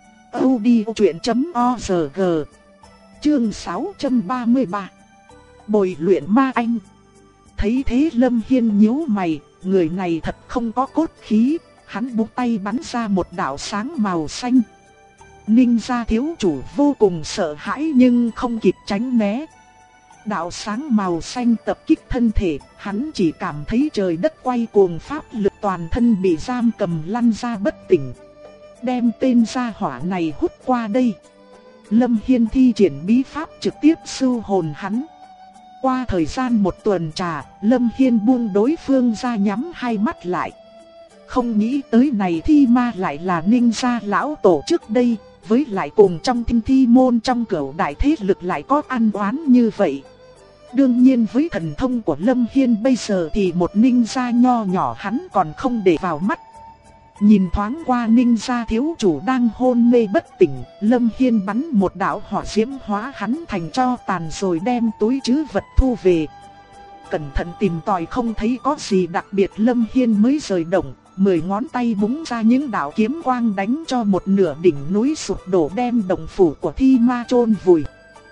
A: audiochuyện.org. Chương 633. Bồi luyện ma anh. Thấy thế Lâm Hiên nhíu mày, người này thật không có cốt khí. Hắn búng tay bắn ra một đạo sáng màu xanh. Ninh gia thiếu chủ vô cùng sợ hãi nhưng không kịp tránh né. Đạo sáng màu xanh tập kích thân thể, hắn chỉ cảm thấy trời đất quay cuồng, pháp lực toàn thân bị giam cầm lăn ra bất tỉnh. Đem tên gia hỏa này hút qua đây. Lâm Hiên thi triển bí pháp trực tiếp sưu hồn hắn. Qua thời gian một tuần trà, Lâm Hiên buông đối phương ra nhắm hai mắt lại. Không nghĩ tới này Thi Ma lại là Ninh gia lão tổ trước đây, với lại cùng trong Thiên Thi môn trong cửu đại thế lực lại có ăn oán như vậy. Đương nhiên với thần thông của Lâm Hiên bây giờ thì một ninja nho nhỏ hắn còn không để vào mắt. Nhìn thoáng qua ninja thiếu chủ đang hôn mê bất tỉnh, Lâm Hiên bắn một đạo hỏa diễm hóa hắn thành tro tàn rồi đem túi trữ vật thu về. Cẩn thận tìm tòi không thấy có gì đặc biệt, Lâm Hiên mới rời động, 10 ngón tay búng ra những đạo kiếm quang đánh cho một nửa đỉnh núi sụp đổ, đem động phủ của Thi Ma chôn vùi.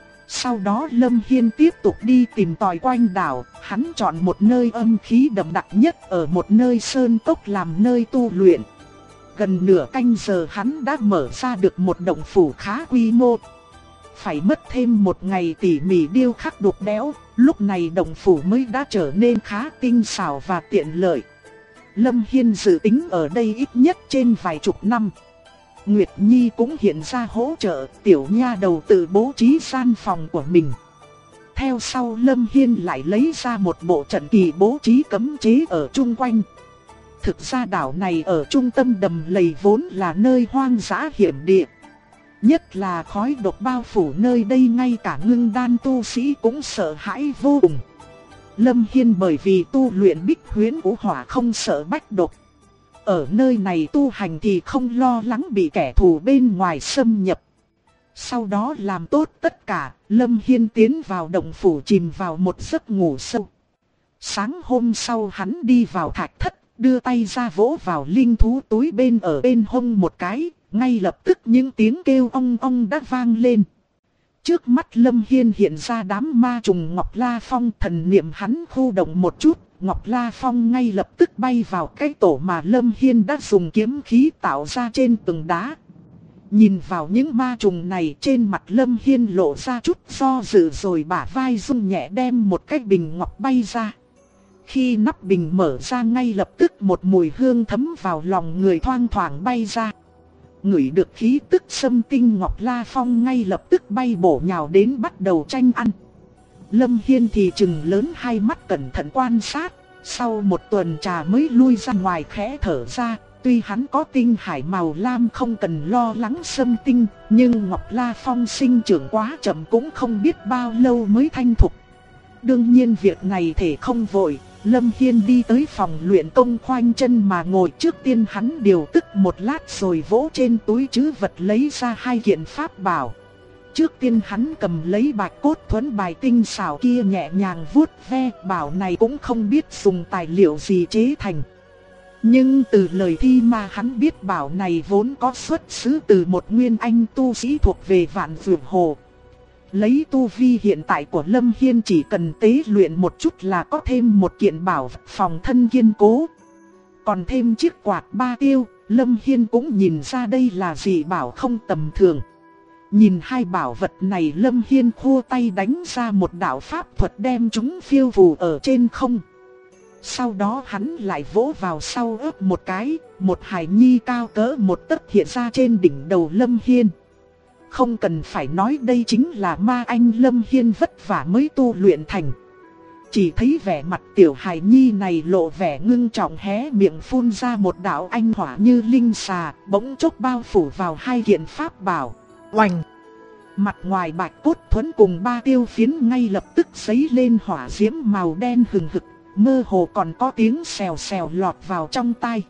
A: Sau đó Lâm Hiên tiếp tục đi tìm tòi quanh đảo, hắn chọn một nơi âm khí đậm đặc nhất ở một nơi sơn cốc làm nơi tu luyện. Gần nửa canh giờ hắn đã mở ra được một động phủ khá quy mô. Phải mất thêm một ngày tỉ mỉ điêu khắc đục đẽo, lúc này động phủ mới đã trở nên khá tinh xảo và tiện lợi. Lâm Hiên dự tính ở đây ít nhất trên vài chục năm. Nguyệt Nhi cũng hiện ra hỗ trợ, tiểu nha đầu tự bố trí gian phòng của mình. Theo sau Lâm Hiên lại lấy ra một bộ trận kỳ bố trí cấm chế ở chung quanh. Thực ra đảo này ở trung tâm đầm lầy vốn là nơi hoang dã hiểm địa. Nhất là khói độc bao phủ nơi đây, ngay cả ngưng đan tu sĩ cũng sợ hãi vô cùng. Lâm Hiên bởi vì tu luyện Bích Huyễn Vũ Hỏa không sợ bách độc. Ở nơi này tu hành thì không lo lắng bị kẻ thù bên ngoài xâm nhập. Sau đó làm tốt tất cả, Lâm Hiên tiến vào động phủ chìm vào một giấc ngủ sâu. Sáng hôm sau hắn đi vào thạch thất, đưa tay ra vỗ vào linh thú túi ở bên hông một cái, ngay lập tức những tiếng kêu ong ong đã vang lên. Trước mắt Lâm Hiên hiện ra đám ma trùng Ngọc La Phong, thần niệm hắn khu động một chút, Ngọc La Phong ngay lập tức bay vào cái tổ mà Lâm Hiên đã dùng kiếm khí tạo ra trên tường đá. Nhìn vào những ma trùng này, trên mặt Lâm Hiên lộ ra chút do dự rồi bả vai rung nhẹ đem một cái bình ngọc bay ra. Khi nắp bình mở ra ngay lập tức một mùi hương thấm vào lòng người thoang thoảng bay ra. Ngửi được khí tức xâm tinh, Ngọc La Phong ngay lập tức bay bổ nhào đến bắt đầu tranh ăn. Lâm Hiên thì trừng lớn hai mắt cẩn thận quan sát, sau một tuần trà mới lui ra ngoài khẽ thở ra. Tuy hắn có tinh hải màu lam không cần lo lắng xâm tinh, nhưng Ngọc La Phong sinh trưởng quá chậm cũng không biết bao lâu mới thanh thục. Đương nhiên việc này thể không vội. Lâm Hiên đi tới phòng luyện công khoanh chân mà ngồi, trước tiên hắn điều tức một lát rồi vỗ trên túi trữ vật lấy ra 2 kiện pháp bảo. Trước tiên hắn cầm lấy bạch cốt thuẫn bài tinh xảo kia nhẹ nhàng vuốt ve, bảo này cũng không biết dùng tài liệu gì chế thành. Nhưng từ lời Thi Ma hắn biết bảo này vốn có xuất xứ từ một nguyên anh tu sĩ thuộc về Vạn Dược Hồ. Lấy tu vi hiện tại của Lâm Hiên chỉ cần tế luyện một chút là có thêm một kiện bảo vật phòng thân kiên cố. Còn thêm chiếc quạt 3 tiêu, Lâm Hiên cũng nhìn ra đây là dị bảo không tầm thường. Nhìn hai bảo vật này, Lâm Hiên khua tay đánh ra một đạo pháp thuật đem chúng phiêu phù ở trên không. Sau đó hắn lại vỗ vào sau ớt một cái, một hài nhi cao cỡ một tấc hiện ra trên đỉnh đầu Lâm Hiên. Không cần phải nói đây chính là ma anh Lâm Hiên vất vả mới tu luyện thành. Chỉ thấy vẻ mặt tiểu hài nhi này lộ vẻ ngưng trọng, hé miệng phun ra một đạo anh hỏa như linh xà, bỗng chốc bao phủ vào 2 kiện pháp bảo. Oành! Mặt ngoài bạch cốt thuẫn cùng 3 tiêu phiến ngay lập tức giấy lên hỏa diễm màu đen hừng hực, mơ hồ còn có tiếng xèo xèo lọt vào trong tai.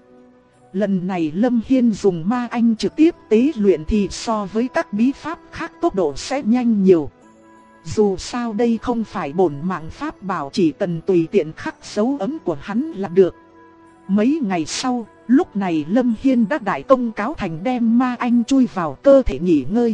A: Lần này Lâm Hiên dùng ma anh trực tiếp tế luyện thì so với các bí pháp khác tốc độ sẽ nhanh nhiều. Dù sao đây không phải bổn mạng pháp bảo, chỉ cần tùy tiện khắc dấu ấn của hắn là được. Mấy ngày sau, lúc này Lâm Hiên đã đại công cáo thành, đem ma anh chui vào cơ thể nghỉ ngơi.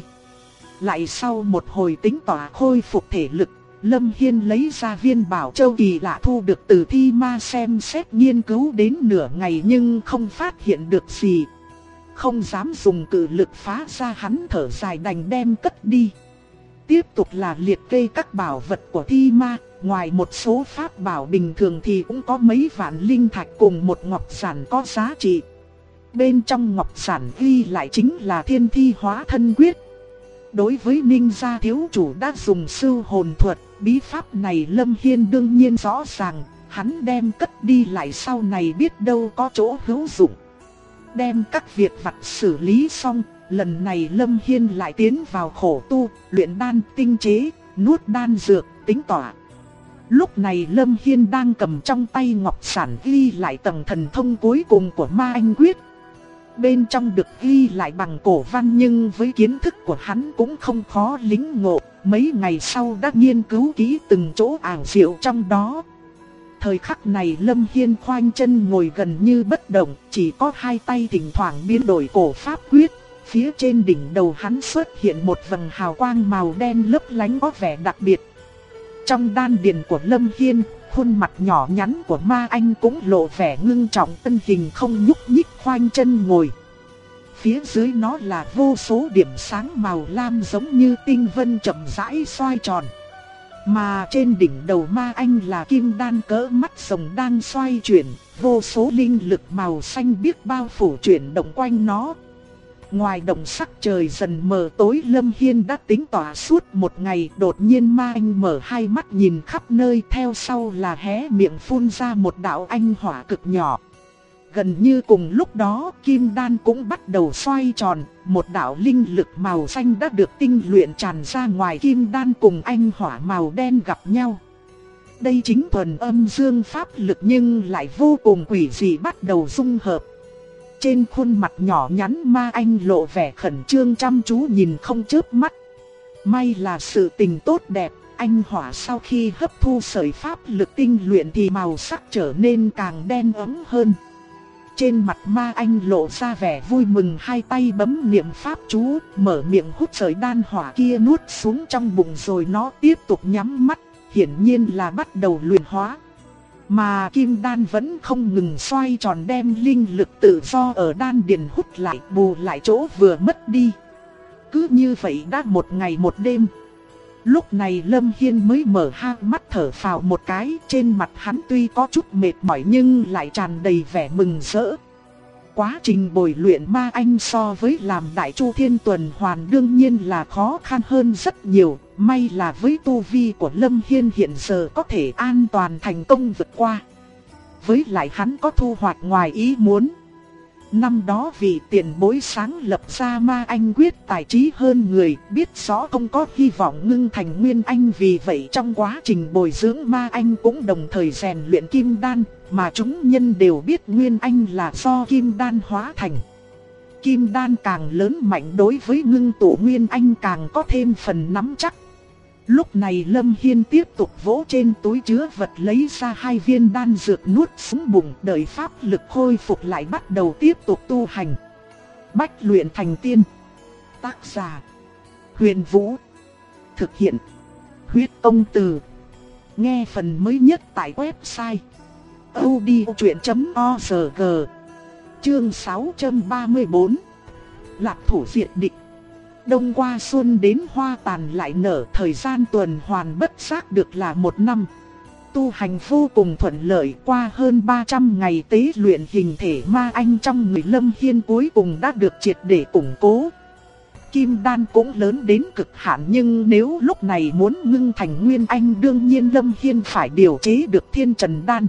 A: Lại sau một hồi tính tỏa khôi phục thể lực, Lâm Hiên lấy ra viên bảo châu kỳ lạ thu được từ Thi Ma xem xét nghiên cứu đến nửa ngày nhưng không phát hiện được gì. Không dám dùng cự lực phá ra, hắn thở dài đành đem cất đi. Tiếp tục là liệt kê các bảo vật của Thi Ma, ngoài một số pháp bảo bình thường thì cũng có mấy vạn linh thạch cùng một ngọc giản có giá trị. Bên trong ngọc giản ghi lại chính là Thiên Thi Hóa Thân Quyết. Đối với ninja thiếu chủ đã dùng sư hồn thuật, bí pháp này Lâm Hiên đương nhiên rõ ràng, hắn đem cất đi lại sau này biết đâu có chỗ hữu dụng. Đem các việc vặt xử lý xong, lần này Lâm Hiên lại tiến vào khổ tu, luyện đan tinh chế, nuốt đan dược, tính tỏa. Lúc này Lâm Hiên đang cầm trong tay ngọc sản ghi lại tầng thần thông cuối cùng của Ma Anh Quyết. Bên trong được ghi lại bằng cổ văn nhưng với kiến thức của hắn cũng không khó lĩnh ngộ. Mấy ngày sau đã nghiên cứu kỹ từng chỗ ảo diệu trong đó. Thời khắc này Lâm Hiên khoanh chân ngồi gần như bất động, chỉ có hai tay thỉnh thoảng biến đổi cổ pháp quyết. Phía trên đỉnh đầu hắn xuất hiện một vầng hào quang màu đen lấp lánh có vẻ đặc biệt. Trong đan điền của Lâm Hiên, khuôn mặt nhỏ nhắn của Ma Anh cũng lộ vẻ ngưng trọng, thân hình không nhúc nhích khoanh chân ngồi. Phía dưới nó là vô số điểm sáng màu lam giống như tinh vân chậm rãi xoay tròn. Mà trên đỉnh đầu Ma Anh là kim đan cỡ mắt rồng đang xoay chuyển, vô số linh lực màu xanh biếc bao phủ chuyển động quanh nó. Ngoài động sắc trời dần mờ tối, Lâm Hiên đã tính tỏa suốt một ngày, đột nhiên Ma Anh mở hai mắt nhìn khắp nơi, theo sau là hé miệng phun ra một đạo anh hỏa cực nhỏ. Gần như cùng lúc đó, kim đan cũng bắt đầu xoay tròn, một đạo linh lực màu xanh đã được tinh luyện tràn ra ngoài kim đan cùng anh hỏa màu đen gặp nhau. Đây chính thuần âm dương pháp lực nhưng lại vô cùng quỷ dị bắt đầu dung hợp. Trên khuôn mặt nhỏ nhắn Ma Anh lộ vẻ khẩn trương chăm chú nhìn không chớp mắt. May là sự tình tốt đẹp, anh hỏa sau khi hấp thu sợi pháp lực tinh luyện thì màu sắc trở nên càng đen ấm hơn. Trên mặt Ma Anh lộ ra vẻ vui mừng, hai tay bấm niệm pháp chú, mở miệng hút sợi đan hỏa kia nuốt xuống trong bụng rồi nó tiếp tục nhắm mắt, hiển nhiên là bắt đầu luyện hóa. Mà kim đan vẫn không ngừng xoay tròn đem linh lực tự do ở đan điền hút lại, bù lại chỗ vừa mất đi. Cứ như vậy đã một ngày một đêm. Lúc này Lâm Hiên mới mở hai mắt thở phào một cái, trên mặt hắn tuy có chút mệt mỏi nhưng lại tràn đầy vẻ mừng rỡ. Quá trình bồi luyện Ma Anh so với làm Đại Chu Thiên Tuần Hoàn đương nhiên là khó khăn hơn rất nhiều, may là với tu vi của Lâm Hiên hiện giờ có thể an toàn thành công vượt qua. Với lại hắn có thu hoạch ngoài ý muốn. Năm đó vì tiền bối sáng lập ra Ma Anh Quyết tài trí hơn người, biết rõ không có hy vọng ngưng thành Nguyên Anh, vì vậy trong quá trình bồi dưỡng Ma Anh cũng đồng thời rèn luyện Kim Đan, mà chúng nhân đều biết Nguyên Anh là do Kim Đan hóa thành. Kim Đan càng lớn mạnh đối với ngưng tụ Nguyên Anh càng có thêm phần nắm chắc. Lúc này Lâm Hiên tiếp tục vỗ trên túi chứa vật lấy ra hai viên đan dược nuốt xuống bụng, đợi pháp lực khôi phục lại bắt đầu tiếp tục tu hành. Bách luyện thành tiên. Tác giả: Huyền Vũ. Thực hiện: Huyết Tông Từ. Nghe phần mới nhất tại website audiochuyện.org. Chương 634. Lạc thủ diệt địch. Đông qua xuân đến hoa tàn lại nở, thời gian tuần hoàn bất giác được là một năm. Tu hành vô cùng thuận lợi, qua hơn 300 ngày tế luyện, hình thể Ma Anh trong người Lâm Hiên cuối cùng đã được triệt để củng cố. Kim đan cũng lớn đến cực hạn, nhưng nếu lúc này muốn ngưng thành Nguyên Anh đương nhiên Lâm Hiên phải điều chế được Thiên Trần đan.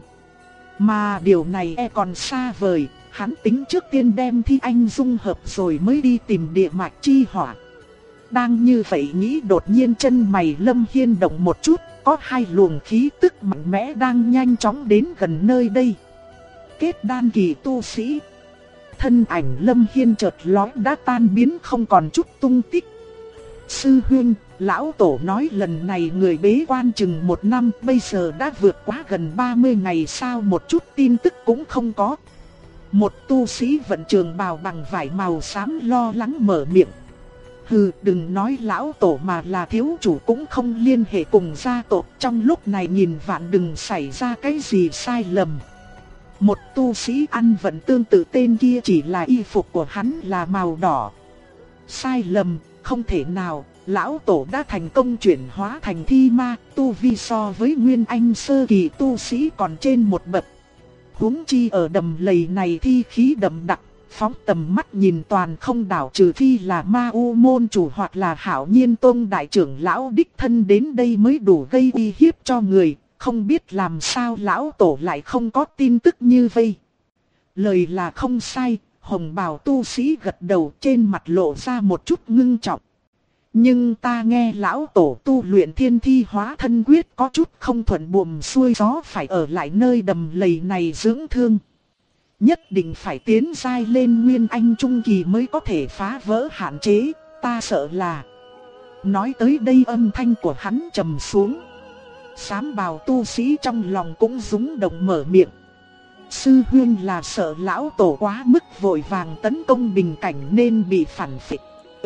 A: Mà điều này còn xa vời, hắn tính trước tiên đem Thi Anh dung hợp rồi mới đi tìm địa mạch chi hỏa. Đang như vậy nghĩ, đột nhiên chân mày Lâm Hiên động một chút, có hai luồng khí tức mạnh mẽ đang nhanh chóng đến gần nơi đây. Kết đan kỳ tu sĩ. Thân ảnh Lâm Hiên chợt lóe đã tan biến không còn chút tung tích. Sư huynh, lão tổ nói lần này người bế quan chừng một năm, bây giờ đã vượt quá gần 30 ngày, sao một chút tin tức cũng không có. Một tu sĩ vận trường bào bằng vải màu xám lo lắng mở miệng. Hừ, đừng nói lão tổ mà là thiếu chủ cũng không liên hệ cùng gia tộc, trong lúc này nhìn vạn đừng xảy ra cái gì sai lầm. Một tu sĩ ăn vận tương tự tên kia, chỉ là y phục của hắn là màu đỏ. Sai lầm, không thể nào, lão tổ đã thành công chuyển hóa thành thi ma, tu vi so với Nguyên Anh sơ kỳ tu sĩ còn trên một bậc. Huống chi ở đầm lầy này thi khí đậm đặc, phóng tầm mắt nhìn toàn không đảo, trừ phi là Ma U môn chủ hoặc là Hạo Nhiên Tông đại trưởng lão đích thân đến đây mới đủ gây uy hiếp cho người, không biết làm sao lão tổ lại không có tin tức như vây. Lời là không sai, Hồng bào tu sĩ gật đầu, trên mặt lộ ra một chút ngưng trọng. Nhưng ta nghe lão tổ tu luyện thiên thi hóa thân quyết có chút không thuận buồm xuôi gió, phải ở lại nơi đầm lầy này dưỡng thương. Nhất định phải tiến giai lên nguyên anh trung kỳ mới có thể phá vỡ hạn chế, ta sợ là... Nói tới đây âm thanh của hắn trầm xuống. Sám bào tu sĩ trong lòng cũng rúng động mở miệng. Sư huynh là sợ lão tổ quá mức vội vàng tấn công bình cảnh nên bị phản phệ.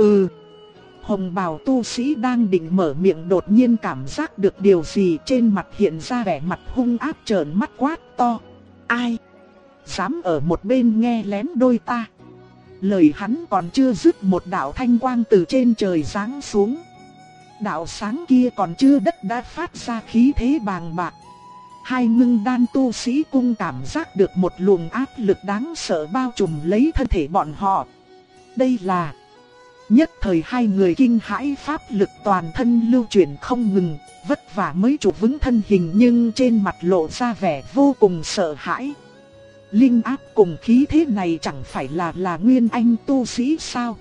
A: Hồng bào tu sĩ đang định mở miệng đột nhiên cảm giác được điều gì, trên mặt hiện ra vẻ mặt hung ác, trợn mắt quát to. Ai? Dám ở một bên nghe lén đôi ta? Lời hắn còn chưa dứt, một đạo thanh quang từ trên trời giáng xuống. Đạo sáng kia còn chưa đất đã phát ra khí thế bàng bạc. Hai ngưng đan tu sĩ cung cảm giác được một luồng áp lực đáng sợ bao trùm lấy thân thể bọn họ. Đây là... Nhất thời hai người kinh hãi, pháp lực toàn thân lưu chuyển không ngừng, vất vả mới trụ vững thân hình nhưng trên mặt lộ ra vẻ vô cùng sợ hãi. Linh áp cùng khí thế này chẳng phải là nguyên anh tu sĩ sao?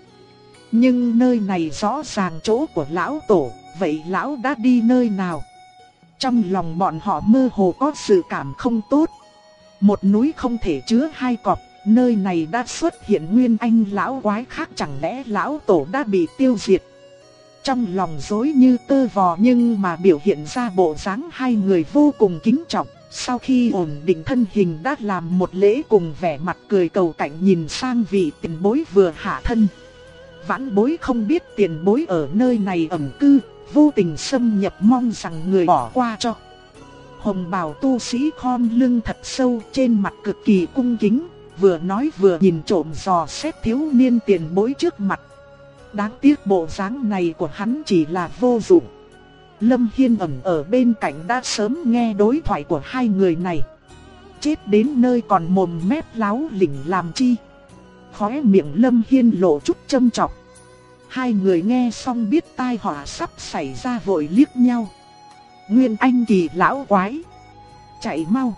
A: Nhưng nơi này rõ ràng chỗ của lão tổ, vậy lão đã đi nơi nào? Trong lòng bọn họ mơ hồ có sự cảm không tốt. Một núi không thể chứa hai cọp, nơi này đã xuất hiện nguyên anh lão quái khác, chẳng lẽ lão tổ đã bị tiêu diệt? Trong lòng rối như tơ vò nhưng mà biểu hiện ra bộ dáng hai người vô cùng kính trọng. Sau khi ổn định thân hình đã làm một lễ, cùng vẻ mặt cười cầu cạnh nhìn sang vị tiền bối vừa hạ thân. Vãn bối không biết tiền bối ở nơi này ẩn cư, vô tình xâm nhập, mong rằng người bỏ qua cho. Hồng bào tu sĩ khom lưng thật sâu, trên mặt cực kỳ cung kính, vừa nói vừa nhìn trộm dò xét thiếu niên tiền bối trước mặt. Đáng tiếc bộ dáng này của hắn chỉ là vô dụng. Lâm Hiên ẩn ở bên cạnh đã sớm nghe đối thoại của hai người này. Chết đến nơi còn mồm mép láo lỉnh làm chi? Khóe miệng Lâm Hiên lộ chút châm chọc. Hai người nghe xong biết tai họa sắp xảy ra vội liếc nhau. Nguyên anh kỳ lão quái, chạy mau!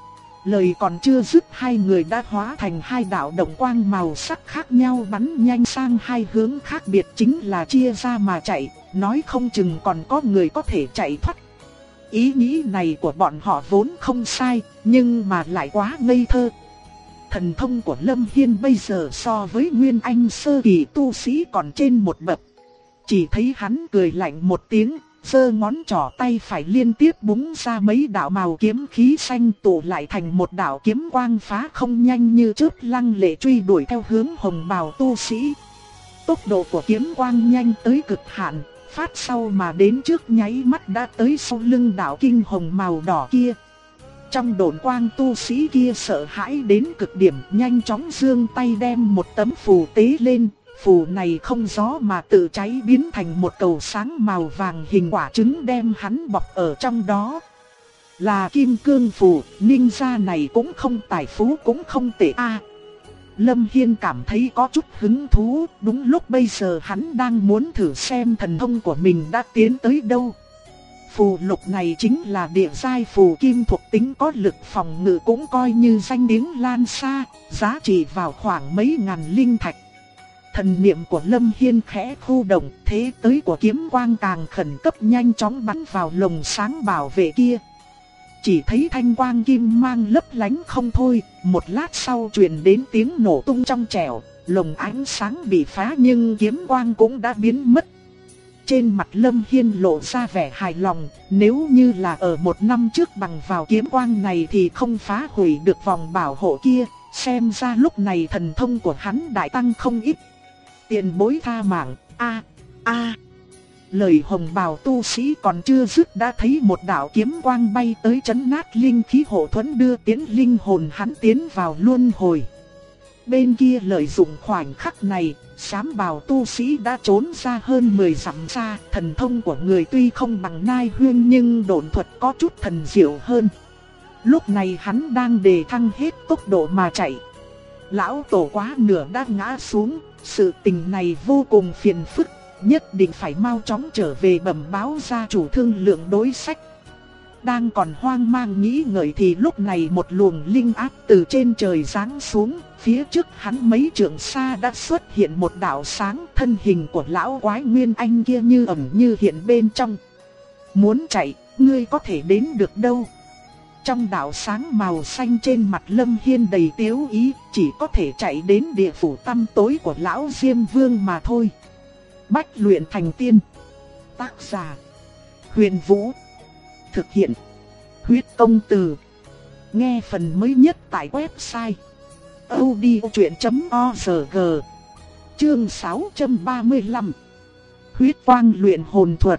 A: Lời còn chưa dứt, hai người đã hóa thành hai đạo động quang màu sắc khác nhau bắn nhanh sang hai hướng khác biệt, chính là chia ra mà chạy, nói không chừng còn có người có thể chạy thoát. Ý nghĩ này của bọn họ vốn không sai, nhưng mà lại quá ngây thơ. Thần thông của Lâm Hiên bây giờ so với Nguyên Anh sơ kỳ tu sĩ còn trên một bậc. Chỉ thấy hắn cười lạnh một tiếng, giơ ngón trỏ tay phải liên tiếp búng ra mấy đạo màu kiếm khí xanh tụ lại thành một đạo kiếm quang phá không, nhanh như chớp lăng lệ truy đuổi theo hướng hồng bào tu sĩ. Tốc độ của kiếm quang nhanh tới cực hạn, phát sau mà đến trước, nháy mắt đã tới sau lưng đạo kinh hồng màu đỏ kia. Trong độn quang, tu sĩ kia sợ hãi đến cực điểm, nhanh chóng giương tay đem một tấm phù tế lên. Phù này không gió mà tự cháy biến thành một cầu sáng màu vàng hình quả trứng, đem hắn bọc ở trong đó. Là kim cương phù, ninh gia này cũng không tài phú cũng không tệ a. Lâm Hiên cảm thấy có chút hứng thú, đúng lúc bây giờ hắn đang muốn thử xem thần thông của mình đã tiến tới đâu. Phù lục này chính là địa giai phù kim thuộc tính, có lực phòng ngự cũng coi như danh tiếng lan xa, giá trị vào khoảng mấy ngàn linh thạch. Thần niệm của Lâm Hiên khẽ khu động, thế tới của kiếm quang càng khẩn cấp, nhanh chóng bắn vào lồng sáng bảo vệ kia. Chỉ thấy thanh quang kim mang lấp lánh không thôi, một lát sau truyền đến tiếng nổ tung trong trẻo, lồng ánh sáng bị phá nhưng kiếm quang cũng đã biến mất. Trên mặt Lâm Hiên lộ ra vẻ hài lòng, nếu như là ở một năm trước bằng vào kiếm quang này thì không phá hủy được vòng bảo hộ kia, xem ra lúc này thần thông của hắn đại tăng không ít. Tiền bối tha mạng, Lời hồng bào tu sĩ còn chưa dứt đã thấy một đạo kiếm quang bay tới chấn nát linh khí hộ thuẫn, đưa tiến linh hồn hắn tiến vào luân hồi. Bên kia lợi dụng khoảnh khắc này, sám bào tu sĩ đã trốn ra hơn 10 dặm xa. Thần thông của người tuy không bằng Nai Huyên nhưng độn thuật có chút thần diệu hơn. Lúc này hắn đang đề thăng hết tốc độ mà chạy. Lão tổ quá nửa đã ngã xuống, sự tình này vô cùng phiền phức, nhất định phải mau chóng trở về bẩm báo gia chủ thương lượng đối sách. Đang còn hoang mang nghĩ ngợi thì lúc này một luồng linh áp từ trên trời giáng xuống, phía trước hắn mấy trượng xa đã xuất hiện một đạo sáng, thân hình của lão quái Nguyên Anh kia như ẩn như hiện bên trong. Muốn chạy, ngươi có thể đến được đâu? Trong đạo sáng màu xanh trên mặt Lâm Hiên đầy tiếu ý, chỉ có thể chạy đến địa phủ tăm tối của lão Diêm Vương mà thôi. Bách luyện thành tiên. Tác giả: Huyền Vũ. Thực hiện: Huyết Công Từ. Nghe phần mới nhất tại website audiochuyện.org. Chương 635. Huyết quang luyện hồn thuật.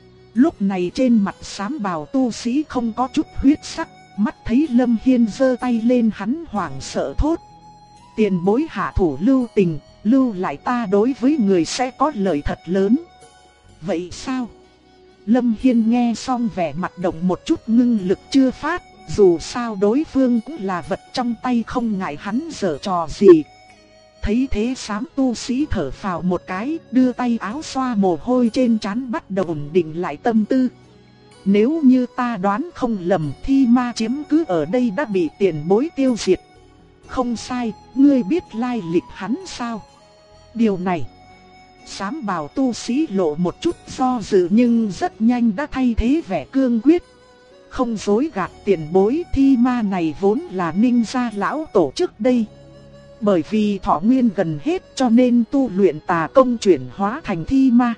A: Lúc này trên mặt xám bào tu sĩ không có chút huyết sắc, mắt thấy Lâm Hiên giơ tay lên hắn hoảng sợ thốt: tiền bối hạ thủ lưu tình, lưu lại ta đối với người sẽ có lợi thật lớn. Vậy sao? Lâm Hiên nghe xong vẻ mặt động một chút ngưng lực chưa phát, dù sao đối phương cũng là vật trong tay không ngại hắn giở trò gì. Thấy thế xám tu sĩ thở phào một cái, đưa tay áo xoa mồ hôi trên trán bắt đầu ổn định lại tâm tư. Nếu như ta đoán không lầm, Thi Ma chiếm cứ ở đây đã bị tiền bối tiêu diệt. Không sai, ngươi biết lai lịch hắn sao? Điều này, xám bào tu sĩ lộ một chút do dự nhưng rất nhanh đã thay thế vẻ cương quyết. Không dối gạt tiền bối, Thi Ma này vốn là Ninh gia lão tổ trước đây. Bởi vì thọ nguyên gần hết cho nên tu luyện tà công chuyển hóa thành Thi Ma.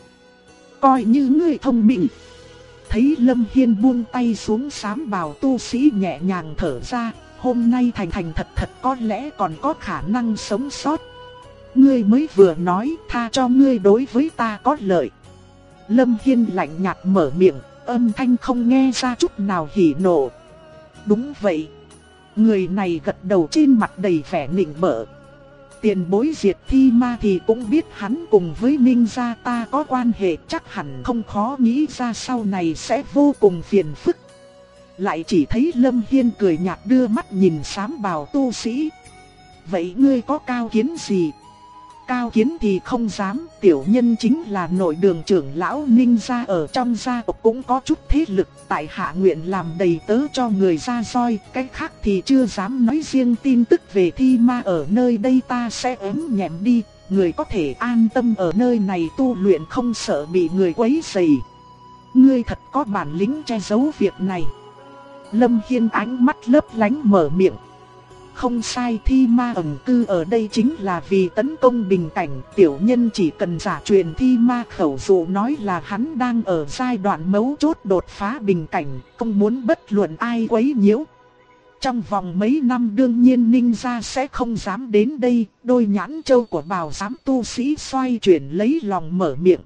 A: Coi như ngươi thông minh. Thấy Lâm Hiên buông tay xuống, xám bào tu sĩ nhẹ nhàng thở ra, hôm nay thành thật có lẽ còn có khả năng sống sót. Ngươi mới vừa nói tha cho ngươi đối với ta có lợi. Lâm Hiên lạnh nhạt mở miệng, âm thanh không nghe ra chút nào hỉ nộ. Đúng vậy. Người này gật đầu trên mặt đầy vẻ nịnh bợ. Tiền bối diệt Thi Ma thì cũng biết hắn cùng với Ninh gia ta có quan hệ, chắc hẳn không khó nghĩ ra sau này sẽ vô cùng phiền phức. Lại chỉ thấy Lâm Hiên cười nhạt đưa mắt nhìn xám bào tu sĩ. Vậy ngươi có cao kiến gì? Cao kiến thì không dám, tiểu nhân chính là nội đường trưởng lão Ninh gia, ở trong gia tộc cũng có chút thế lực, tại hạ nguyện làm đầy tớ cho người ra roi, cái khác thì chưa dám nói. Riêng tin tức về Thi Ma ở nơi đây ta sẽ ém nhẹm đi, người có thể an tâm ở nơi này tu luyện không sợ bị người quấy rầy. Ngươi thật có bản lĩnh che giấu việc này. Lâm Hiên ánh mắt lấp lánh mở miệng. Không sai, Thi Ma ẩn cư ở đây chính là vì tấn công bình cảnh. Tiểu nhân chỉ cần giả truyền Thi Ma khẩu dụ nói là hắn đang ở giai đoạn mấu chốt đột phá bình cảnh, không muốn bất luận ai quấy nhiễu. Trong vòng mấy năm đương nhiên Ninh gia sẽ không dám đến đây. Đôi nhãn châu của bào giám tu sĩ xoay chuyển lấy lòng mở miệng.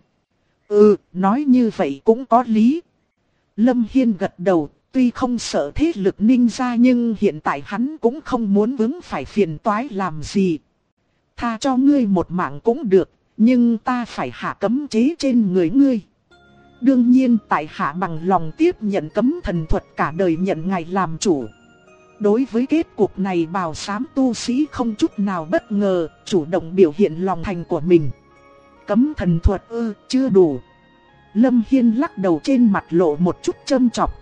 A: Nói như vậy cũng có lý. Lâm Hiên gật đầu. Tuy không sợ thế lực Ninh gia nhưng hiện tại hắn cũng không muốn vướng phải phiền toái làm gì. Tha cho ngươi một mạng cũng được, nhưng ta phải hạ cấm chế trên người ngươi. Đương nhiên tại hạ bằng lòng tiếp nhận cấm thần thuật, cả đời nhận ngài làm chủ. Đối với kết cục này bào xám tu sĩ không chút nào bất ngờ, chủ động biểu hiện lòng thành của mình. Cấm thần thuật chưa đủ. Lâm Hiên lắc đầu trên mặt lộ một chút châm chọc.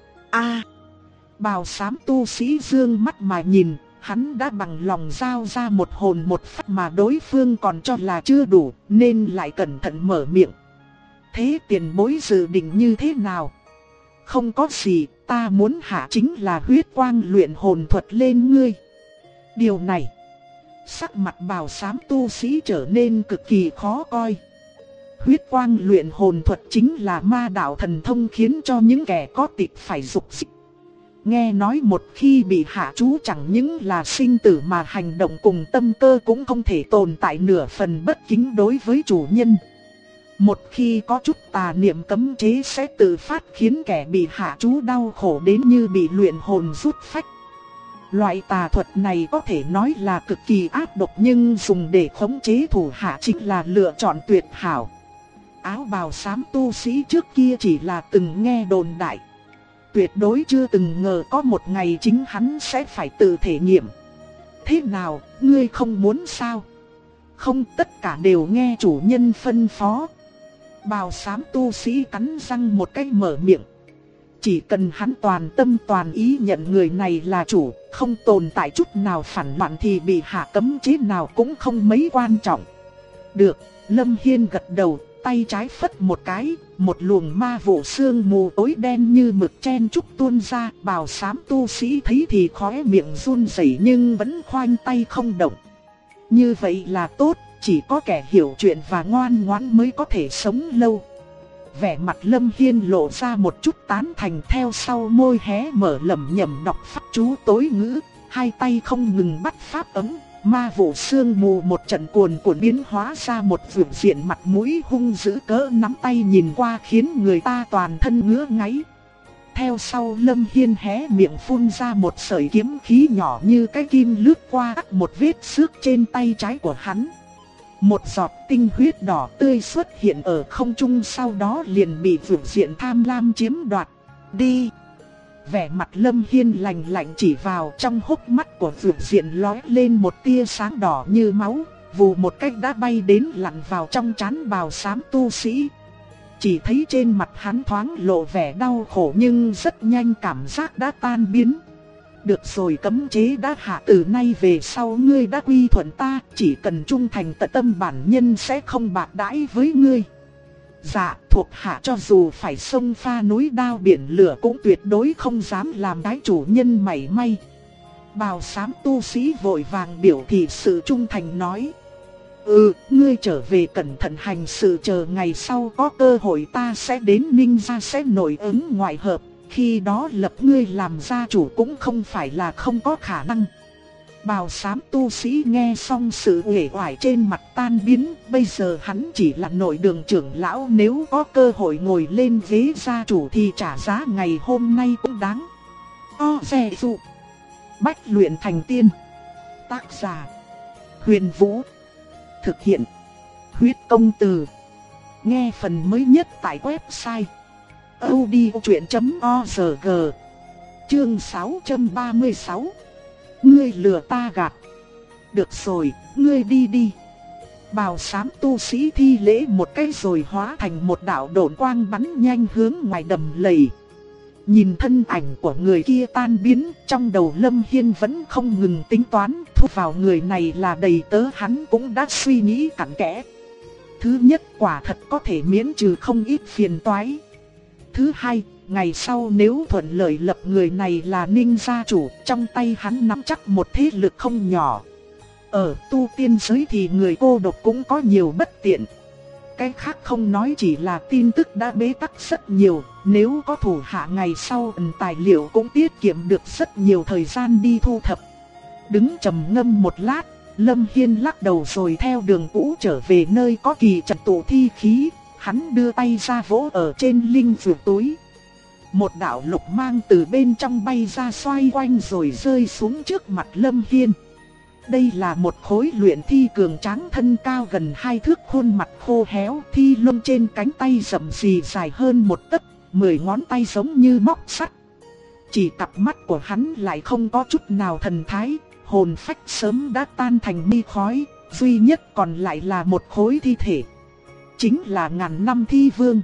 A: Bào xám tu sĩ dương mắt mà nhìn, hắn đã bằng lòng giao ra một hồn một phách mà đối phương còn cho là chưa đủ, nên lại cẩn thận mở miệng. Thế tiền bối dự định như thế nào? Không có gì, ta muốn hạ chính là huyết quang luyện hồn thuật lên ngươi. Điều này, sắc mặt bào xám tu sĩ trở nên cực kỳ khó coi. Huyết quang luyện hồn thuật chính là ma đạo thần thông khiến cho những kẻ có tịch phải dục dịch. Nghe nói một khi bị hạ chú chẳng những là sinh tử mà hành động cùng tâm cơ cũng không thể tồn tại nửa phần bất kính đối với chủ nhân. Một khi có chút tà niệm cấm chế sẽ tự phát khiến kẻ bị hạ chú đau khổ đến như bị luyện hồn rút phách. Loại tà thuật này có thể nói là cực kỳ ác độc nhưng dùng để khống chế thủ hạ chính là lựa chọn tuyệt hảo. Áo bào xám tu sĩ trước kia chỉ là từng nghe đồn đại. Tuyệt đối chưa từng ngờ có một ngày chính hắn sẽ phải tự thể nghiệm. Thế nào, ngươi không muốn sao? Không, tất cả đều nghe chủ nhân phân phó. Bào xám tu sĩ cắn răng một cái mở miệng. Chỉ cần hắn toàn tâm toàn ý nhận người này là chủ, không tồn tại chút nào phản loạn thì bị hạ cấm chế nào cũng không mấy quan trọng. Được, Lâm Hiên gật đầu, tay trái phất một cái, một luồng ma vụ sương mù tối đen như mực chen chúc tuôn ra. Bào xám tu sĩ thấy thì khóe miệng run rẩy nhưng vẫn khoanh tay không động. Như vậy là tốt, chỉ có kẻ hiểu chuyện và ngoan ngoãn mới có thể sống lâu. Vẻ mặt Lâm Hiên lộ ra một chút tán thành, theo sau môi hé mở lẩm nhẩm đọc pháp chú tối ngữ, hai tay không ngừng bắt pháp ấm. Ma vụ sương mù một trận cuồn cuộn biến hóa ra một vượt diện mặt mũi hung dữ cỡ nắm tay nhìn qua khiến người ta toàn thân ngứa ngáy. Theo sau Lâm Hiên hé miệng phun ra một sợi kiếm khí nhỏ như cái kim lướt qua một vết xước trên tay trái của hắn. Một giọt tinh huyết đỏ tươi xuất hiện ở không trung, sau đó liền bị vượt diện tham lam chiếm đoạt. Đi! Vẻ mặt Lâm Hiên lạnh lạnh chỉ vào, trong hốc mắt của vượt diện lóe lên một tia sáng đỏ như máu, vù một cách đã bay đến lặn vào trong trán bào xám tu sĩ. Chỉ thấy trên mặt hắn thoáng lộ vẻ đau khổ nhưng rất nhanh cảm giác đã tan biến. Được rồi, cấm chế đã hạ, từ nay về sau ngươi đã quy thuận ta, chỉ cần trung thành tận tâm bản nhân sẽ không bạc đãi với ngươi. Dạ, thuộc hạ cho dù phải xông pha núi đao biển lửa cũng tuyệt đối không dám làm đái chủ nhân mảy may. Bào xám tu sĩ vội vàng biểu thị sự trung thành nói. Ngươi trở về cẩn thận hành sự, chờ ngày sau có cơ hội ta sẽ đến Ninh gia sẽ nội ứng ngoại hợp. Khi đó lập ngươi làm gia chủ cũng không phải là không có khả năng. Bào xám tu sĩ nghe xong sự uể oải trên mặt tan biến, bây giờ hắn chỉ là nội đường trưởng lão, nếu có cơ hội ngồi lên ghế gia chủ thì trả giá ngày hôm nay cũng đáng. Xe dụ. Bách luyện thành tiên. Tác giả: Huyền Vũ. Thực hiện: Huyết Công Từ. Nghe phần mới nhất tại website audiochuyện.org. Chương 636. Ngươi lừa ta gạt. Được rồi, ngươi đi đi. Bào xám tu sĩ thi lễ một cái rồi hóa thành một đạo độn quang bắn nhanh hướng ngoài đầm lầy. Nhìn thân ảnh của người kia tan biến, trong đầu Lâm Hiên vẫn không ngừng tính toán, thu vào người này là đầy tớ hắn cũng đã suy nghĩ cặn kẽ. Thứ nhất, quả thật có thể miễn trừ không ít phiền toái. Thứ hai, ngày sau nếu thuận lợi lập người này là Ninh gia chủ, trong tay hắn nắm chắc một thế lực không nhỏ. Ở tu tiên giới thì người cô độc cũng có nhiều bất tiện. Cái khác không nói, chỉ là tin tức đã bế tắc rất nhiều, nếu có thủ hạ ngày sau tài liệu cũng tiết kiệm được rất nhiều thời gian đi thu thập. Đứng trầm ngâm một lát, Lâm Hiên lắc đầu rồi theo đường cũ trở về nơi có kỳ trận tụ thi khí. Hắn đưa tay ra vỗ ở trên linh dược túi. Một đạo lục mang từ bên trong bay ra xoay quanh rồi rơi xuống trước mặt Lâm Hiên. Đây là một khối luyện thi cường tráng, thân cao gần 2 thước, khuôn mặt khô héo, thi lông trên cánh tay rậm rì dài hơn 1 tấc, 10 ngón tay giống như móc sắt. Chỉ cặp mắt của hắn lại không có chút nào thần thái, hồn phách sớm đã tan thành mây khói, duy nhất còn lại là một khối thi thể. Chính là ngàn năm thi vương.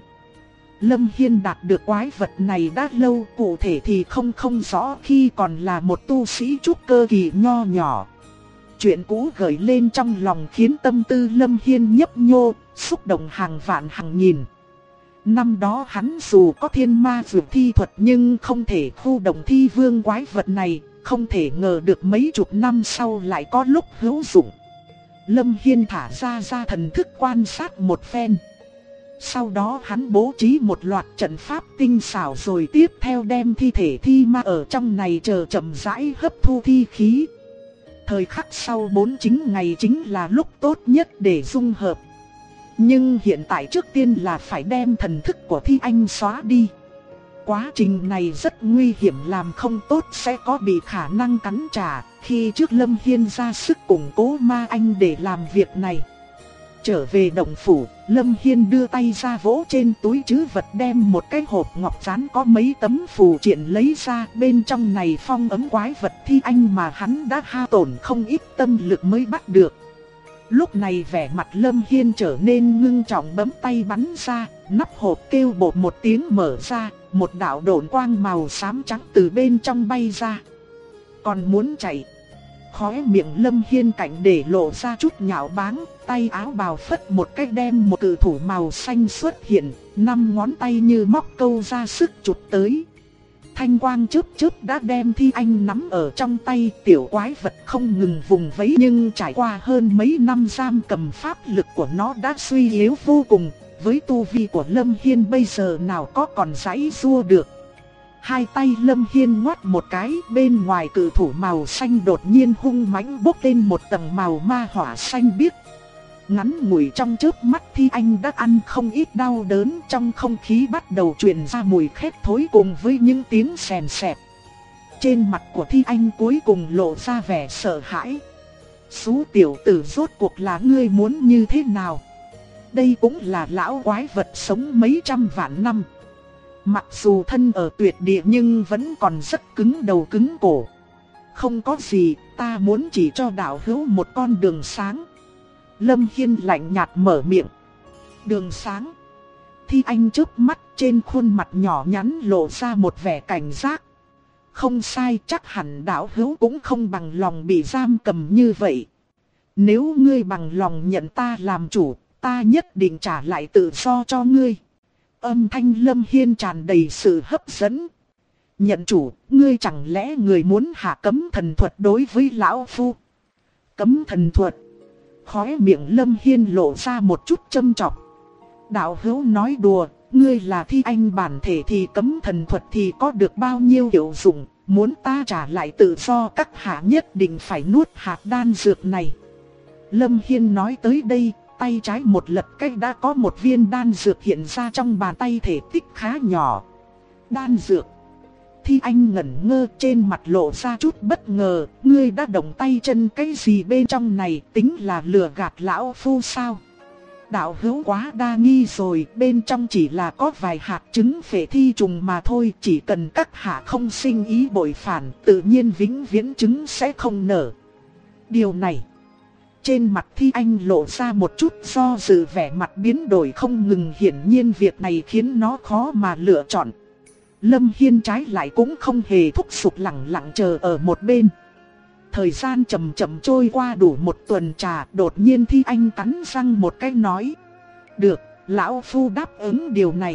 A: Lâm Hiên đạt được quái vật này đã lâu, cụ thể thì không rõ, khi còn là một tu sĩ trúc cơ kỳ nho nhỏ. Chuyện cũ gợi lên trong lòng khiến tâm tư Lâm Hiên nhấp nhô, xúc động hàng vạn hàng nghìn. Năm đó hắn dù có thiên ma vượt thi thuật nhưng không thể khu động thi vương quái vật này, không thể ngờ được mấy chục năm sau lại có lúc hữu dụng. Lâm Hiên thả ra thần thức quan sát một phen. Sau đó hắn bố trí một loạt trận pháp tinh xảo rồi tiếp theo đem thi thể thi ma ở trong này chờ chậm rãi hấp thu thi khí. Thời khắc sau 49 ngày chính là lúc tốt nhất để dung hợp. Nhưng hiện tại trước tiên là phải đem thần thức của thi anh xóa đi. Quá trình này rất nguy hiểm, làm không tốt sẽ có bị khả năng cắn trả. Khi trước Lâm Hiên ra sức củng cố ma anh để làm việc này. Trở về động phủ, Lâm Hiên đưa tay ra vỗ trên túi trữ vật, đem một cái hộp ngọc dán có mấy tấm phù triện lấy ra. Bên trong này phong ấn quái vật thi anh mà hắn đã hao tổn không ít tâm lực mới bắt được. Lúc này vẻ mặt Lâm Hiên trở nên ngưng trọng, bấm tay bắn ra, Nắp hộp kêu bột một tiếng mở ra, một đạo độn quang màu xám trắng từ bên trong bay ra. Còn muốn chạy. Khóe miệng Lâm Hiên Cảnh để lộ ra chút nhạo báng, tay áo bào phất một cái đem một cự thủ màu xanh xuất hiện, 5 ngón tay như móc câu ra sức chụp tới. Thanh quang chớp chớp đã đem Thi Anh nắm ở trong tay, tiểu quái vật không ngừng vùng vẫy nhưng trải qua hơn mấy năm giam cầm pháp lực của nó đã suy yếu vô cùng, với tu vi của Lâm Hiên bây giờ nào có còn giãy giụa được. Hai tay Lâm Hiên ngoắt một cái, bên ngoài cự thủ màu xanh đột nhiên hung mãnh bốc lên một tầng màu ma hỏa xanh biếc. Ngắn ngủi trong chớp mắt Thi Anh đã ăn không ít đau đớn, trong không khí bắt đầu truyền ra mùi khét thối cùng với những tiếng xèn xẹt. Trên mặt của Thi Anh cuối cùng lộ ra vẻ sợ hãi. Xú tiểu tử, rốt cuộc là ngươi muốn như thế nào? Đây cũng là lão quái vật sống mấy trăm vạn năm. Mặc dù thân ở tuyệt địa nhưng vẫn còn rất cứng đầu cứng cổ. Không có gì, ta muốn chỉ cho đạo hữu một con đường sáng. Lâm Hiên lạnh nhạt mở miệng. Đường sáng. Thi Anh chớp mắt, trên khuôn mặt nhỏ nhắn lộ ra một vẻ cảnh giác. Không sai, chắc hẳn đạo hữu cũng không bằng lòng bị giam cầm như vậy. Nếu ngươi bằng lòng nhận ta làm chủ, ta nhất định trả lại tự do cho ngươi. Âm thanh Lâm Hiên tràn đầy sự hấp dẫn. Nhận chủ, ngươi chẳng lẽ người muốn hạ cấm thần thuật đối với lão phu? Cấm thần thuật. Khóe miệng Lâm Hiên lộ ra một chút châm chọc. Đạo hữu nói đùa, ngươi là Thi Anh bản thể thì cấm thần thuật thì có được bao nhiêu hiệu dụng? Muốn ta trả lại tự do, các hạ nhất định phải nuốt hạt đan dược này. Lâm Hiên nói tới đây, tay trái một lật cách đã có một viên đan dược hiện ra trong bàn tay, thể tích khá nhỏ. Đan dược. Thi Anh ngẩn ngơ, trên mặt lộ ra chút bất ngờ. Ngươi đã động tay chân cái gì bên trong này, tính là lừa gạt lão phu sao? Đạo hữu quá đa nghi rồi, bên trong chỉ là có vài hạt trứng phệ thi trùng mà thôi. Chỉ cần các hạ không sinh ý bội phản, tự nhiên vĩnh viễn trứng sẽ không nở. Điều này, trên mặt Thi Anh lộ ra một chút do dự, vẻ mặt biến đổi không ngừng, hiển nhiên việc này khiến nó khó mà lựa chọn. Lâm Hiên trái lại cũng không hề thúc giục, lặng lặng chờ ở một bên. Thời gian chậm chậm trôi qua đủ một tuần trà, đột nhiên Thi Anh cắn răng một cái nói. Được, lão phu đáp ứng điều này.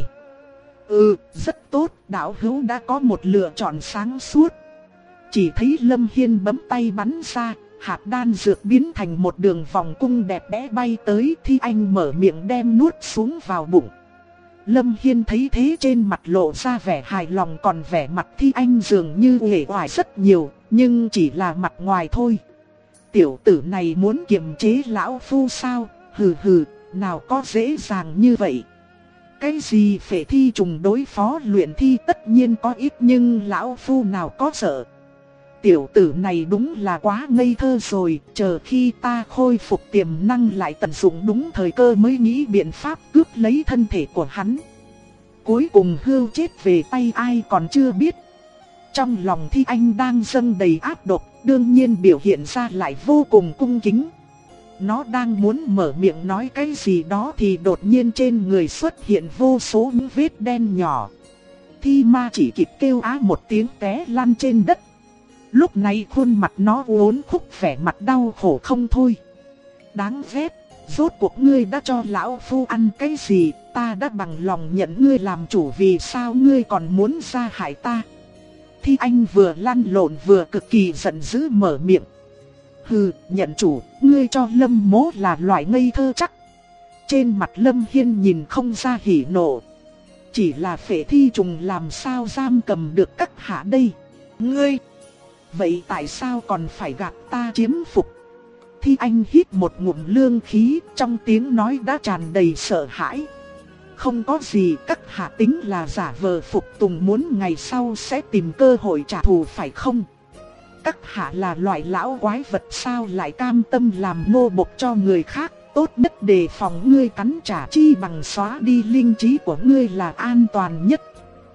A: Rất tốt, đạo hữu đã có một lựa chọn sáng suốt. Chỉ thấy Lâm Hiên bấm tay bắn ra, hạt đan dược biến thành một đường vòng cung đẹp đẽ bay tới. Thi Anh mở miệng đem nuốt xuống vào bụng. Lâm Hiên thấy thế trên mặt lộ ra vẻ hài lòng, còn vẻ mặt Thi Anh dường như uể oải rất nhiều, nhưng chỉ là mặt ngoài thôi. Tiểu tử này muốn kiềm chế lão phu sao? Hừ hừ, nào có dễ dàng như vậy. Cái gì phệ thi trùng đối phó luyện thi tất nhiên có ít, nhưng lão phu nào có sợ. Tiểu tử này đúng là quá ngây thơ rồi, chờ khi ta khôi phục tiềm năng lại tận dụng đúng thời cơ mới nghĩ biện pháp cướp lấy thân thể của hắn. Cuối cùng hưu chết về tay ai còn chưa biết. Trong lòng Thi Anh đang dâng đầy ác độc, đương nhiên biểu hiện ra lại vô cùng cung kính. Nó đang muốn mở miệng nói cái gì đó thì đột nhiên trên người xuất hiện vô số những vết đen nhỏ. Thi Ma chỉ kịp kêu á một tiếng té lăn trên đất. Lúc này khuôn mặt nó uốn khúc, vẻ mặt đau khổ không thôi. Đáng ghét, rốt cuộc ngươi đã cho lão phu ăn cái gì? Ta đã bằng lòng nhận ngươi làm chủ, vì sao ngươi còn muốn ra hại ta? Thi Anh vừa lăn lộn vừa cực kỳ giận dữ mở miệng. Hừ, nhận chủ, ngươi cho Lâm mỗ là loại ngây thơ chắc. Trên mặt Lâm Hiên nhìn không ra hỉ nộ. Chỉ là phệ thi trùng làm sao giam cầm được các hạ đây? Ngươi, vậy tại sao còn phải gạt ta chiếm phục? Thi Anh hít một ngụm lương khí, trong tiếng nói đã tràn đầy sợ hãi. Không có gì, các hạ tính là giả vờ phục tùng, muốn ngày sau sẽ tìm cơ hội trả thù phải không? Các hạ là loại lão quái vật sao lại cam tâm làm nô bộc cho người khác? Tốt nhất đề phòng ngươi cắn trả, chi bằng xóa đi linh trí của ngươi là an toàn nhất.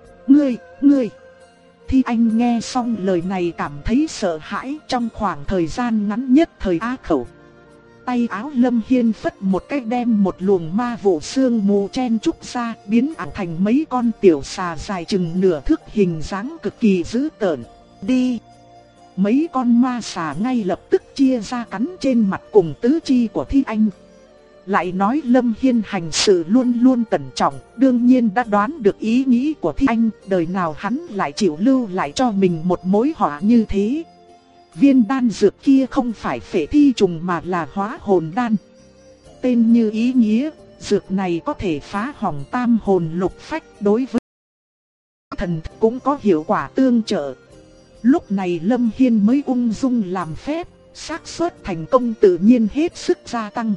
A: Ngươi. Thi Anh nghe xong lời này cảm thấy sợ hãi, trong khoảng thời gian ngắn nhất thời á khẩu. tay áo Lâm Hiên phất một cái đem một luồng ma vụ sương mù chen trúc ra, biến ảo thành mấy con tiểu xà dài chừng nửa thước, hình dáng cực kỳ dữ tợn. Đi! Mấy con ma xà ngay lập tức chia ra cắn trên mặt cùng tứ chi của Thi Anh. Lại nói Lâm Hiên hành sự luôn luôn cẩn trọng, đương nhiên đã đoán được ý nghĩ của Thi Anh, đời nào hắn lại chịu lưu lại cho mình một mối họa như thế. Viên đan dược kia không phải phệ thi trùng mà là hóa hồn đan. Tên như ý nghĩa, dược này có thể phá hỏng tam hồn lục phách, đối với thần cũng có hiệu quả tương trợ. Lúc này Lâm Hiên mới ung dung làm phép, xác suất thành công tự nhiên hết sức gia tăng.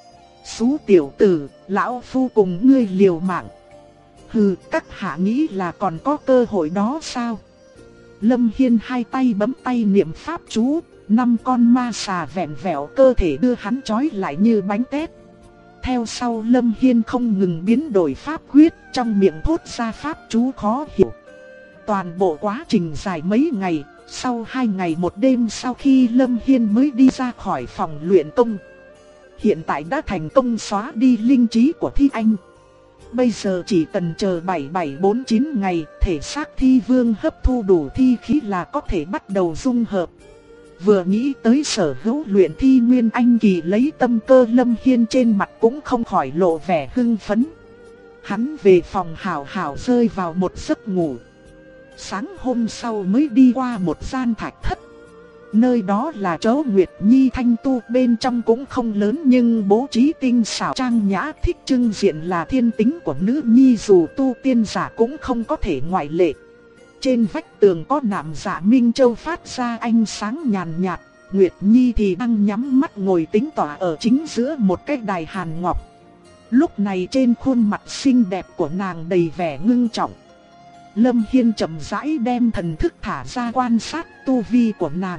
A: Xú tiểu tử, lão phu cùng ngươi liều mạng. Hừ, các hạ nghĩ là còn có cơ hội đó sao? Lâm Hiên hai tay bấm tay niệm pháp chú, 5 con ma xà vẹn vẹo cơ thể đưa hắn trói lại như bánh tét. Theo sau Lâm Hiên không ngừng biến đổi pháp quyết, trong miệng thốt ra pháp chú khó hiểu. Toàn bộ quá trình dài mấy ngày, sau 2 ngày 1 đêm sau khi Lâm Hiên mới đi ra khỏi phòng luyện công. Hiện tại đã thành công xóa đi linh trí của Thi Anh. Bây giờ chỉ cần chờ 7749 ngày, thể xác Thi Vương hấp thu đủ thi khí là có thể bắt đầu dung hợp. Vừa nghĩ tới sở hữu luyện thi nguyên anh kỳ lấy tâm cơ, Lâm Hiên trên mặt cũng không khỏi lộ vẻ hưng phấn. Hắn về phòng hào hào rơi vào một giấc ngủ. Sáng hôm sau mới đi qua một gian thạch thất. Nơi đó là chỗ Nguyệt Nhi thanh tu, bên trong cũng không lớn nhưng bố trí tinh xảo trang nhã, thích trưng diện là thiên tính của nữ nhi, dù tu tiên giả cũng không có thể ngoại lệ. Trên vách tường có nạm dạ minh châu phát ra ánh sáng nhàn nhạt, Nguyệt Nhi thì đang nhắm mắt ngồi tĩnh tọa ở chính giữa một cái đài hàn ngọc. Lúc này trên khuôn mặt xinh đẹp của nàng đầy vẻ ngưng trọng. Lâm Hiên chậm rãi đem thần thức thả ra quan sát tu vi của nàng.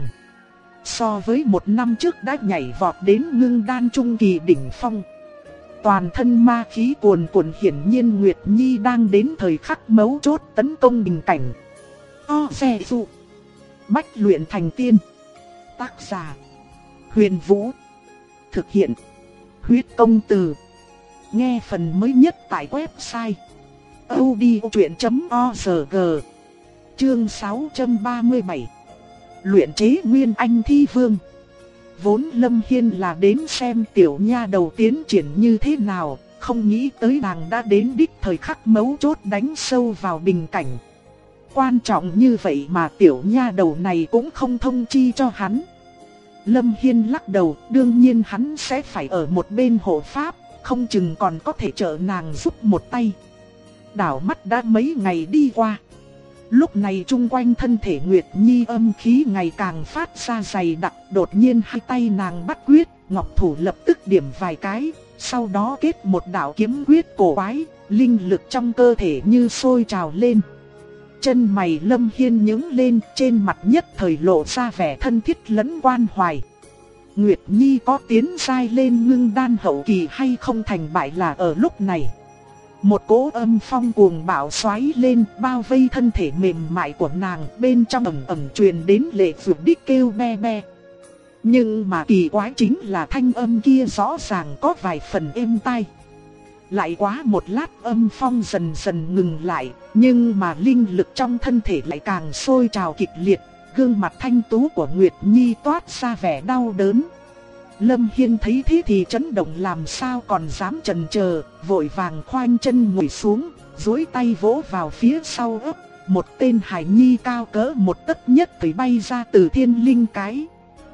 A: So với 1 năm trước đã nhảy vọt đến ngưng đan trung kỳ đỉnh phong. Toàn thân ma khí cuồn cuộn, hiển nhiên Nguyệt Nhi đang đến thời khắc mấu chốt tấn công bình cảnh. Xe dụ bách luyện thành tiên. Tác giả Huyền Vũ. Thực hiện Huyết Công Từ. Nghe phần mới nhất tại website audiochuyện.org. Chương 637. Luyện chế Nguyên Anh Thi Vương. Vốn Lâm Hiên là đến xem tiểu nha đầu tiến triển như thế nào, không nghĩ tới nàng đã đến đích thời khắc mấu chốt đánh sâu vào bình cảnh. Quan trọng như vậy mà tiểu nha đầu này cũng không thông chi cho hắn. Lâm Hiên lắc đầu, đương nhiên hắn sẽ phải ở một bên hộ pháp, không chừng còn có thể trợ nàng giúp một tay. Đảo mắt đã mấy ngày đi qua. Lúc này chung quanh thân thể Nguyệt Nhi âm khí ngày càng phát ra dày đặc, đột nhiên hai tay nàng bắt quyết, ngọc thủ lập tức điểm vài cái, sau đó kết một đạo kiếm quyết cổ quái, linh lực trong cơ thể như sôi trào lên. Chân mày Lâm Hiên nhướng lên, trên mặt nhất thời lộ ra vẻ thân thiết lẫn quan hoài. Nguyệt Nhi có tiến giai lên ngưng đan hậu kỳ hay không thành bại là ở lúc này. Một cỗ âm phong cuồng bạo xoáy lên, bao vây thân thể mềm mại của nàng, bên trong ẩm ẩm truyền đến lệ phượng đích kêu be be. Nhưng mà kỳ quái chính là thanh âm kia rõ ràng có vài phần êm tai. Lại quá một lát âm phong dần dần ngừng lại, nhưng mà linh lực trong thân thể lại càng sôi trào kịch liệt, gương mặt thanh tú của Nguyệt Nhi toát ra vẻ đau đớn. Lâm Hiên thấy thế thì chấn động, làm sao còn dám chần chờ, vội vàng khoanh chân ngồi xuống, duỗi tay vỗ vào phía sau ấp, một tên hài nhi cao cỡ một tấc nhất thời bay ra từ thiên linh cái.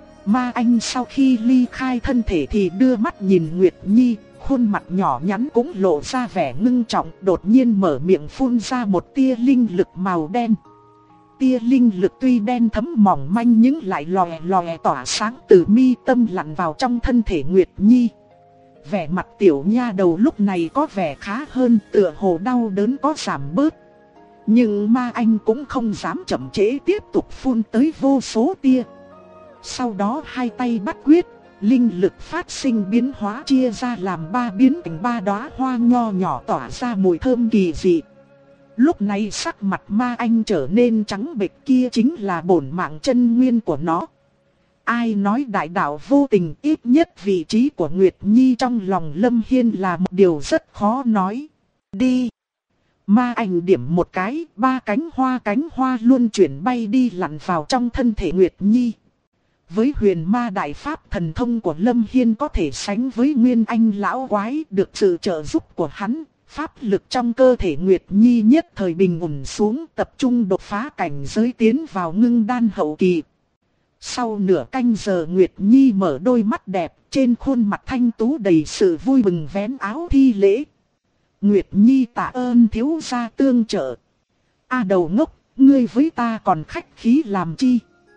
A: Ma Anh sau khi ly khai thân thể thì đưa mắt nhìn Nguyệt Nhi, khuôn mặt nhỏ nhắn cũng lộ ra vẻ ngưng trọng, đột nhiên mở miệng phun ra một tia linh lực màu đen. Tia linh lực tuy đen thấm mỏng manh nhưng lại lòe lòe tỏa sáng từ mi tâm lặn vào trong thân thể Nguyệt Nhi. Vẻ mặt tiểu nha đầu lúc này có vẻ khá hơn, tựa hồ đau đớn có giảm bớt. Nhưng Ma Anh cũng không dám chậm trễ, tiếp tục phun tới vô số tia. Sau đó hai tay bắt quyết, linh lực phát sinh biến hóa chia ra làm 3 biến thành 3 đóa hoa nho nhỏ tỏa ra mùi thơm kỳ dị. Lúc này sắc mặt Ma Anh trở nên trắng bệch, kia chính là bổn mạng chân nguyên của nó. Ai nói đại đạo vô tình, ít nhất vị trí của Nguyệt Nhi trong lòng Lâm Hiên là một điều rất khó nói. Đi! Ma ảnh điểm một cái, ba cánh hoa luôn chuyển bay đi lặn vào trong thân thể Nguyệt Nhi. Với huyền ma đại pháp thần thông của Lâm Hiên có thể sánh với Nguyên Anh lão quái, được sự trợ giúp của hắn, pháp lực trong cơ thể Nguyệt Nhi nhất thời bình ổn xuống, tập trung đột phá cảnh giới tiến vào ngưng đan hậu kỳ. Sau nửa canh giờ Nguyệt Nhi mở đôi mắt đẹp, trên khuôn mặt thanh tú đầy sự vui mừng vén áo thi lễ. Nguyệt Nhi tạ ơn thiếu gia tương trợ. Đầu ngốc, ngươi với ta còn khách khí làm chi?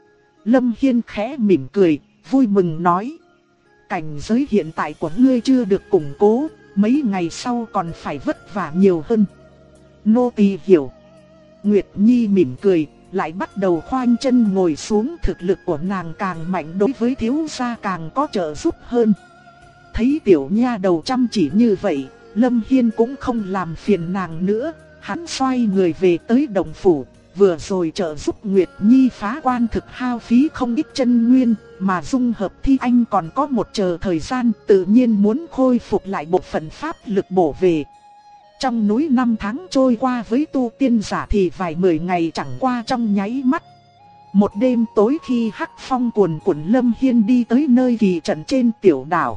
A: Lâm Hiên khẽ mỉm cười, vui mừng nói. Cảnh giới hiện tại của ngươi chưa được củng cố, mấy ngày sau còn phải vất vả nhiều hơn. Nô tỳ hiểu. Nguyệt Nhi mỉm cười, lại bắt đầu khoanh chân ngồi xuống, thực lực của nàng càng mạnh đối với thiếu gia càng có trợ giúp hơn. Thấy tiểu nha đầu chăm chỉ như vậy, Lâm Hiên cũng không làm phiền nàng nữa, hắn xoay người về tới động phủ. Vừa rồi trợ giúp Nguyệt Nhi phá quan thực hao phí không ít chân nguyên, mà dung hợp thi anh còn có một chờ thời gian, tự nhiên muốn khôi phục lại bộ phận pháp lực bổ về. Trong núi 5 tháng trôi qua với tu tiên giả thì vài 10 ngày chẳng qua trong nháy mắt. Một đêm tối khi hắc phong cuồn cuộn, Lâm Hiên đi tới nơi kỳ trận trên tiểu đảo.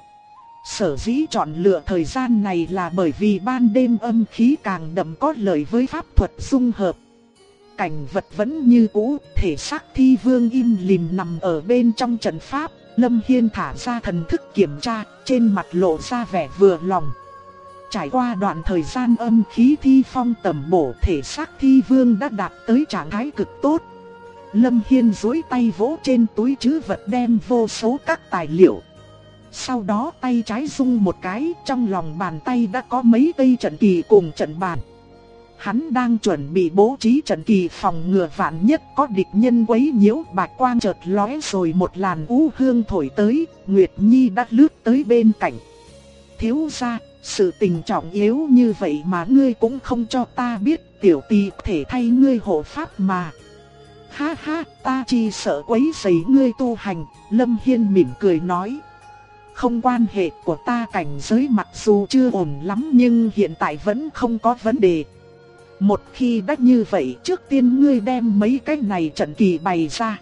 A: Sở dĩ chọn lựa thời gian này là bởi vì ban đêm âm khí càng đậm có lợi với pháp thuật dung hợp. Cảnh vật vẫn như cũ, thể xác thi vương im lìm nằm ở bên trong trận pháp. Lâm Hiên thả ra thần thức kiểm tra, trên mặt lộ ra vẻ vừa lòng. Trải qua đoạn thời gian âm khí thi phong tầm bổ, thể xác thi vương đã đạt tới trạng thái cực tốt. Lâm Hiên duỗi tay vỗ trên túi trữ vật đem vô số các tài liệu. Sau đó tay trái rung một cái, trong lòng bàn tay đã có mấy cây trận kỳ cùng trận bàn. Hắn đang chuẩn bị bố trí trận kỳ phòng ngừa vạn nhất có địch nhân quấy nhiễu. Bạch quang chợt lóe rồi một làn u hương thổi tới, Nguyệt Nhi đã lướt tới bên cạnh. Thiếu gia, sự tình trọng yếu như vậy mà ngươi cũng không cho ta biết, tiểu tỷ có thể thay ngươi hộ pháp mà. Ha ha, ta chỉ sợ quấy rầy ngươi tu hành. Lâm Hiên mỉm cười nói. Không, quan hệ của ta cảnh giới mặc dù chưa ổn lắm nhưng hiện tại vẫn không có vấn đề. Một khi đã như vậy, trước tiên ngươi đem mấy cái này trận kỳ bày ra.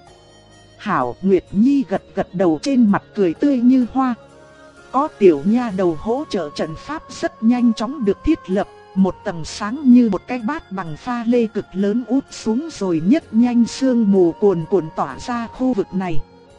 A: Hảo. Nguyệt Nhi gật gật đầu, trên mặt cười tươi như hoa. Có tiểu nha đầu hỗ trợ, trận pháp rất nhanh chóng được thiết lập. Một tầng sáng như một cái bát bằng pha lê cực lớn út xuống rồi nhất nhanh sương mù cuồn cuộn tỏa ra khu vực này.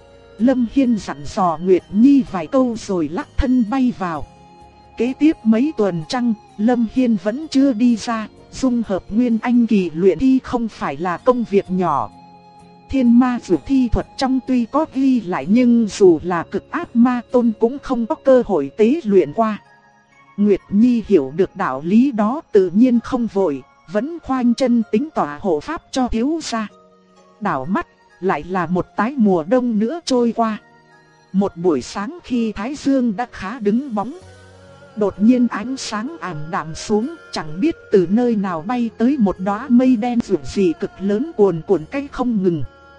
A: Lâm Hiên dặn dò Nguyệt Nhi vài câu rồi lắc thân bay vào. Kế tiếp mấy tuần trăng, Lâm Hiên vẫn chưa đi ra. Dung hợp nguyên anh kỳ luyện thi không phải là công việc nhỏ. Thiên ma dụ thi thuật trong tuy có ghi lại nhưng dù là cực ác ma tôn cũng không có cơ hội tế luyện qua. Nguyệt Nhi hiểu được đạo lý đó tự nhiên không vội, vẫn khoanh chân tính tỏa hộ pháp cho thiếu gia. Đảo mắt, lại là một tái mùa đông nữa trôi qua. Một buổi sáng khi Thái Dương đã khá đứng bóng, đột nhiên ánh sáng ảm đạm xuống, chẳng biết từ nơi nào bay tới một đóa mây đen rực rỡ cực lớn cuồn cuộn cách không ngừng.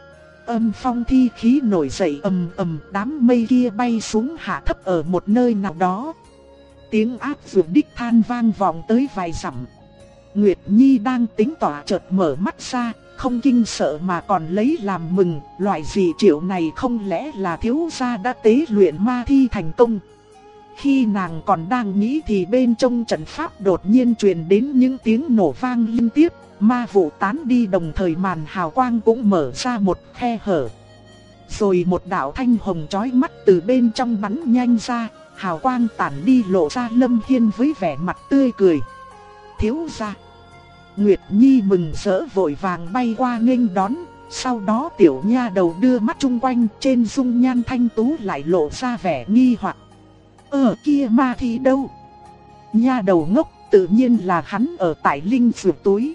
A: Âm phong thi khí nổi dậy ầm ầm, đám mây kia bay xuống hạ thấp ở một nơi nào đó. Tiếng ác dược đích than vang vọng tới vài dặm. Nguyệt Nhi đang tính tỏa chợt mở mắt ra, không kinh sợ mà còn lấy làm mừng, loại dị triệu này không lẽ là thiếu gia đã tế luyện ma thi thành công. Khi nàng còn đang nghĩ thì bên trong trận pháp đột nhiên truyền đến những tiếng nổ vang liên tiếp, ma vụ tán đi đồng thời màn hào quang cũng mở ra một khe hở. Rồi một đạo thanh hồng chói mắt từ bên trong bắn nhanh ra, hào quang tản đi lộ ra Lâm Hiên với vẻ mặt tươi cười. Thiếu gia. Nguyệt Nhi mừng rỡ vội vàng bay qua nghênh đón, sau đó tiểu nha đầu đưa mắt chung quanh, trên dung nhan thanh tú lại lộ ra vẻ nghi hoặc. Kia ma thi đâu? Nha đầu ngốc, tự nhiên là hắn ở tại linh dược túi.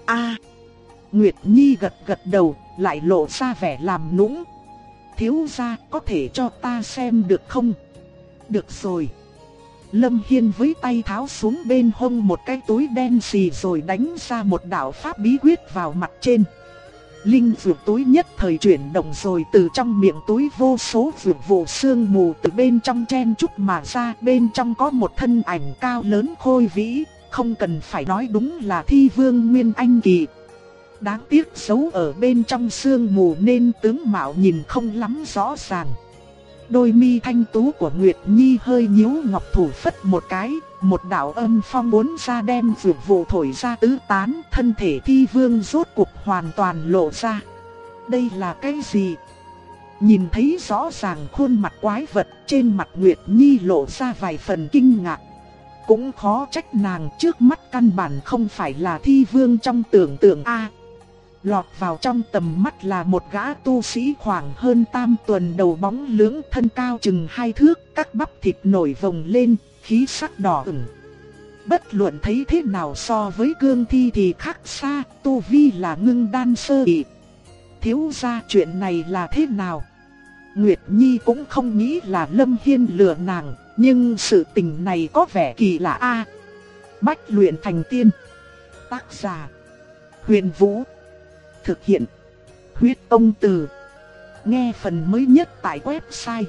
A: Nguyệt Nhi gật gật đầu, lại lộ ra vẻ làm nũng. Thiếu gia có thể cho ta xem được không? Được rồi. Lâm Hiên với tay tháo xuống bên hông một cái túi đen xì rồi đánh ra một đạo pháp bí quyết vào mặt trên. Linh dược túi nhất thời chuyển động rồi từ trong miệng túi vô số dược vụ sương mù từ bên trong chen chúc mà ra. Bên trong có một thân ảnh cao lớn khôi vĩ, không cần phải nói đúng là Thi Vương Nguyên Anh Kỳ. Đáng tiếc giấu ở bên trong sương mù nên tướng mạo nhìn không lắm rõ ràng. Đôi mi thanh tú của Nguyệt Nhi hơi nhíu ngọc thủ phất một cái, một đạo âm phong cuốn ra đem dược vụ thổi ra tứ tán, thân thể Thi Vương rốt cục hoàn toàn lộ ra. Đây là cái gì? Nhìn thấy rõ ràng khuôn mặt quái vật, trên mặt Nguyệt Nhi lộ ra vài phần kinh ngạc. Cũng khó trách nàng, trước mắt căn bản không phải là Thi Vương trong tưởng tượng a. Lọt vào trong tầm mắt là một gã tu sĩ khoảng hơn tam tuần, đầu bóng lưỡng, thân cao chừng 2 thước, các bắp thịt nổi vồng lên, khí sắc đỏ ửng. Bất luận thấy thế nào so với Cương Thi thì khác xa, tu vi là ngưng đan sơ kỳ. Thiếu gia, chuyện này là thế nào? Nguyệt Nhi cũng không nghĩ là Lâm Hiên lừa nàng, nhưng sự tình này có vẻ kỳ lạ a. Bách luyện thành tiên. Tác giả: Huyền Vũ. Thực hiện: Huyết Tông Từ. Nghe phần mới nhất tại website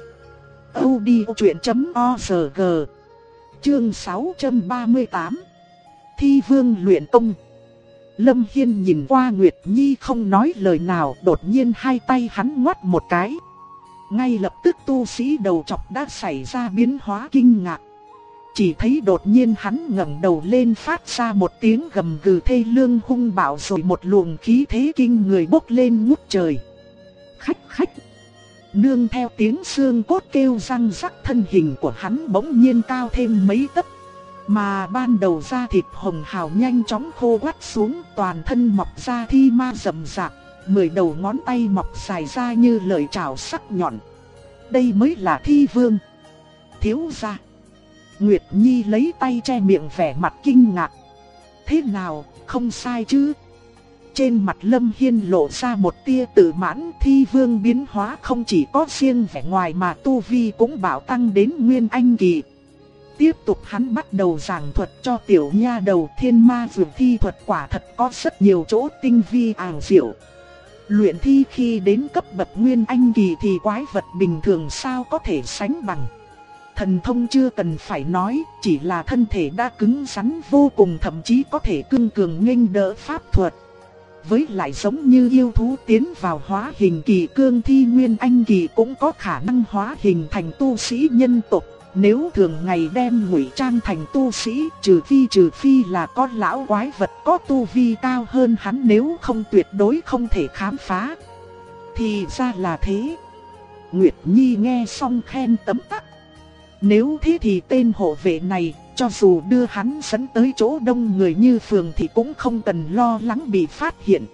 A: audiochuyện.org. Chương 638. Thi Vương luyện công. Lâm Hiên nhìn qua Nguyệt Nhi không nói lời nào, đột nhiên hai tay hắn ngoắt một cái. Ngay lập tức tu sĩ đầu chọc đã xảy ra biến hóa kinh ngạc. Chỉ thấy đột nhiên hắn ngẩng đầu lên phát ra một tiếng gầm gừ thê lương hung bạo, rồi một luồng khí thế kinh người bốc lên ngút trời. Khách khách. Nương theo tiếng xương cốt kêu răng rắc, thân hình của hắn bỗng nhiên cao thêm mấy tấc. Mà ban đầu da thịt hồng hào nhanh chóng khô quắt xuống, toàn thân mọc ra thi ma rậm rạp, 10 đầu ngón tay mọc dài ra như lợi trảo sắc nhọn. Đây mới là Thi Vương. Thiếu gia. Nguyệt Nhi lấy tay che miệng vẻ mặt kinh ngạc. Thế nào, không sai chứ? Trên mặt Lâm Hiên lộ ra một tia tự mãn. Thi Vương biến hóa không chỉ có riêng vẻ ngoài mà tu vi cũng bảo tăng đến Nguyên Anh Kỳ. Tiếp tục hắn bắt đầu giảng thuật cho tiểu nha đầu. Thiên ma dược thi thuật quả thật có rất nhiều chỗ tinh vi ảo diệu. Luyện thi khi đến cấp bậc Nguyên Anh Kỳ thì quái vật bình thường sao có thể sánh bằng. Thần thông chưa cần phải nói, chỉ là thân thể đã cứng rắn vô cùng, thậm chí có thể cương cường nghênh đỡ pháp thuật. Với lại giống như yêu thú tiến vào hóa hình kỳ, Cương Thi Nguyên Anh Kỳ cũng có khả năng hóa hình thành tu sĩ nhân tộc. Nếu thường ngày đem ngụy trang thành tu sĩ, trừ phi là con lão quái vật có tu vi cao hơn hắn, nếu không tuyệt đối không thể khám phá. Thì ra là thế. Nguyệt Nhi nghe xong khen tấm tắc. Nếu thế thì tên hộ vệ này, cho dù đưa hắn dẫn tới chỗ đông người như phường thì cũng không cần lo lắng bị phát hiện.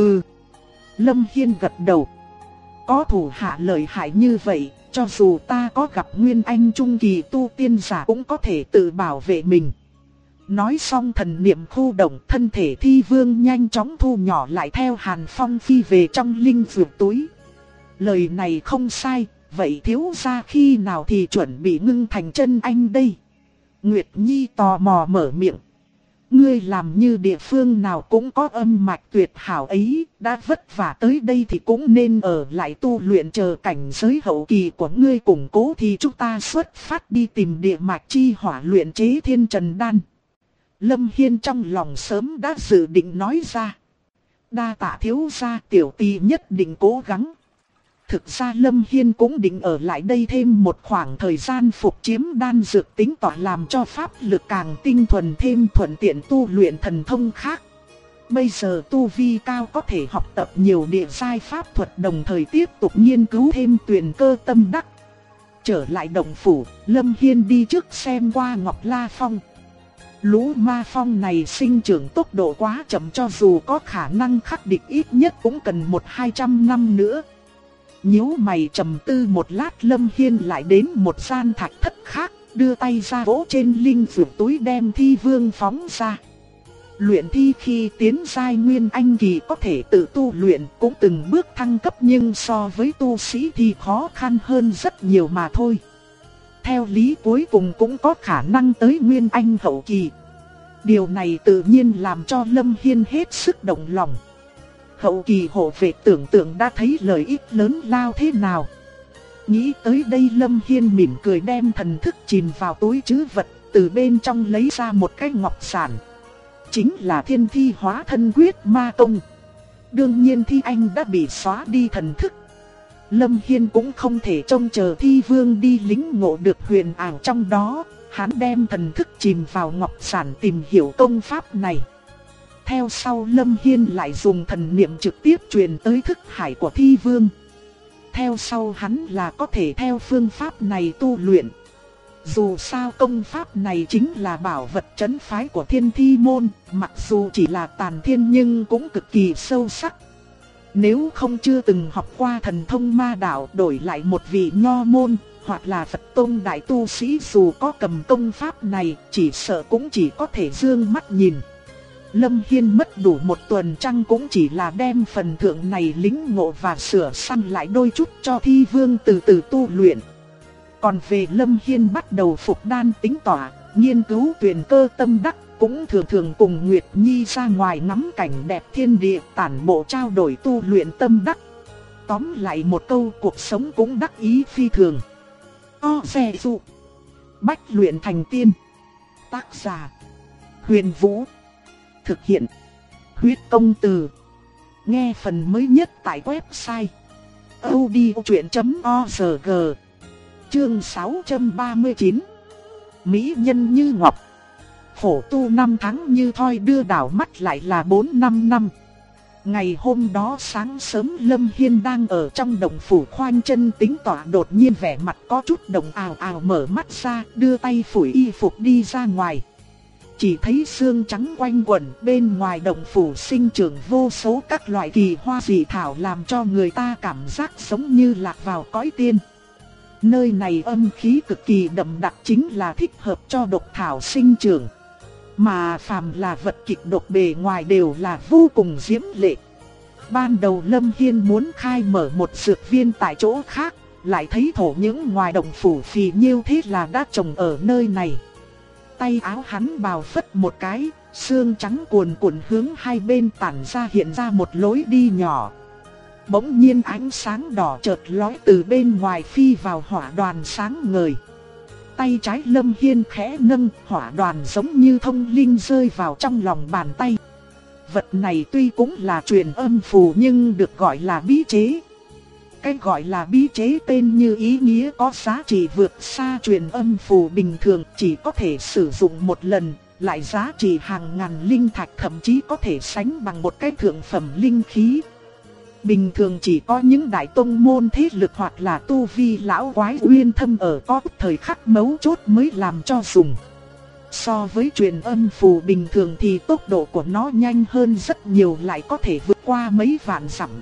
A: Lâm Hiên gật đầu. Có thủ hạ lợi hại như vậy, cho dù ta có gặp Nguyên Anh Trung Kỳ tu tiên giả cũng có thể tự bảo vệ mình. Nói xong thần niệm khu động, thân thể Thi Vương nhanh chóng thu nhỏ lại theo hàn phong phi về trong linh dược túi. Lời này không sai. Vậy thiếu gia khi nào thì chuẩn bị ngưng thành chân anh đây? Nguyệt Nhi tò mò mở miệng. Ngươi làm như địa phương nào cũng có âm mạch tuyệt hảo ấy, đã vất vả tới đây thì cũng nên ở lại tu luyện, chờ cảnh giới hậu kỳ của ngươi củng cố thì chúng ta xuất phát đi tìm địa mạch chi hỏa luyện chế Thiên Trần Đan. Lâm Hiên trong lòng sớm đã dự định nói ra. Đa tạ thiếu gia, tiểu tỳ nhất định cố gắng. Thực ra Lâm Hiên cũng định ở lại đây thêm một khoảng thời gian phục chiếm đan dược, tính tỏa làm cho pháp lực càng tinh thuần thêm, thuận tiện tu luyện thần thông khác. Bây giờ tu vi cao có thể học tập nhiều địa giai pháp thuật, đồng thời tiếp tục nghiên cứu thêm Tuyền Cơ Tâm Đắc. Trở lại động phủ, Lâm Hiên đi trước xem qua Ngọc La Phong. Lũ ma phong này sinh trưởng tốc độ quá chậm, cho dù có khả năng khắc địch ít nhất cũng cần 100-200 năm nữa. Nhíu mày trầm tư một lát, Lâm Hiên lại đến một gian thạch thất khác, đưa tay ra vỗ trên linh dược túi đem Thi Vương phóng ra. Luyện thi khi tiến giai Nguyên Anh Kỳ có thể tự tu luyện, cũng từng bước thăng cấp, nhưng so với tu sĩ thì khó khăn hơn rất nhiều mà thôi. Theo lý cuối cùng cũng có khả năng tới Nguyên Anh hậu kỳ. Điều này tự nhiên làm cho Lâm Hiên hết sức động lòng. hậu kỳ hộ vệ tưởng tượng đã thấy lợi ích lớn lao thế nào. Nghĩ tới đây Lâm Hiên mỉm cười đem thần thức chìm vào túi trữ vật, từ bên trong lấy ra một cái ngọc sản. Chính là Thiên Thi Hóa Thân Quyết Ma Tông. Đương nhiên Thi Anh đã bị xóa đi thần thức. Lâm Hiên cũng không thể trông chờ Thi Vương đi lính ngộ được huyền ảo trong đó, hắn đem thần thức chìm vào ngọc sản tìm hiểu công pháp này. Theo sau Lâm Hiên lại dùng thần niệm trực tiếp truyền tới thức hải của Thi Vương. Theo sau hắn là có thể theo phương pháp này tu luyện. Dù sao công pháp này chính là bảo vật trấn phái của Thiên Thi môn, mặc dù chỉ là tàn thiên nhưng cũng cực kỳ sâu sắc. Nếu không chưa từng học qua thần thông ma đạo, đổi lại một vị nho môn hoặc là Phật tông đại tu sĩ, dù có cầm công pháp này chỉ sợ cũng chỉ có thể dương mắt nhìn. Lâm Hiên mất đủ một tuần trăng cũng chỉ là đem phần thượng này lính ngộ và sửa sang lại đôi chút cho Thi Vương từ từ tu luyện. Còn về Lâm Hiên bắt đầu phục đan tính tỏa, nghiên cứu tuyển cơ tâm đắc, cũng thường thường cùng Nguyệt Nhi ra ngoài ngắm cảnh đẹp thiên địa, tản bộ trao đổi tu luyện tâm đắc. Tóm lại một câu, cuộc sống cũng đắc ý phi thường. Xe dụ Bách luyện thành tiên. Tác giả Huyền Vũ. Thực hiện Huyết Công Từ. Nghe phần mới nhất tại website audiochuyện.org. Chương 639. Mỹ nhân như ngọc. Phổ tu 5 tháng như thoi, đưa đảo mắt lại là 4-5 năm. Ngày hôm đó sáng sớm Lâm Hiên đang ở trong động phủ khoanh chân tính tỏa, đột nhiên vẻ mặt có chút động ào ào mở mắt ra, đưa tay phủi y phục đi ra ngoài. Chỉ thấy sương trắng quanh quẩn, bên ngoài động phủ sinh trưởng vô số các loại kỳ hoa dị thảo, làm cho người ta cảm giác giống như lạc vào cõi tiên. Nơi này âm khí cực kỳ đậm đặc, chính là thích hợp cho độc thảo sinh trưởng. Mà phàm là vật kịch độc bề ngoài đều là vô cùng diễm lệ. Ban đầu Lâm Hiên muốn khai mở một dược viên tại chỗ khác, lại thấy thổ những ngoài động phủ phì nhiêu, thế là đã trồng ở nơi này. Tay áo hắn bào phất một cái, sương trắng cuồn cuộn hướng hai bên tản ra, hiện ra một lối đi nhỏ. Bỗng nhiên ánh sáng đỏ chợt lóe từ bên ngoài phi vào hỏa đoàn sáng ngời. Tay trái Lâm Hiên khẽ nâng, hỏa đoàn giống như thông linh rơi vào trong lòng bàn tay. Vật này tuy cũng là truyền âm phù nhưng được gọi là bí chế. Cái gọi là bí chế tên như ý nghĩa, có giá trị vượt xa truyền âm phù bình thường, chỉ có thể sử dụng một lần, lại giá trị hàng ngàn linh thạch, thậm chí có thể sánh bằng một cái thượng phẩm linh khí. Bình thường chỉ có những đại tông môn thế lực hoặc là tu vi lão quái uyên thâm ở có thời khắc mấu chốt mới làm cho dùng. So với truyền âm phù bình thường thì tốc độ của nó nhanh hơn rất nhiều, lại có thể vượt qua mấy vạn dặm.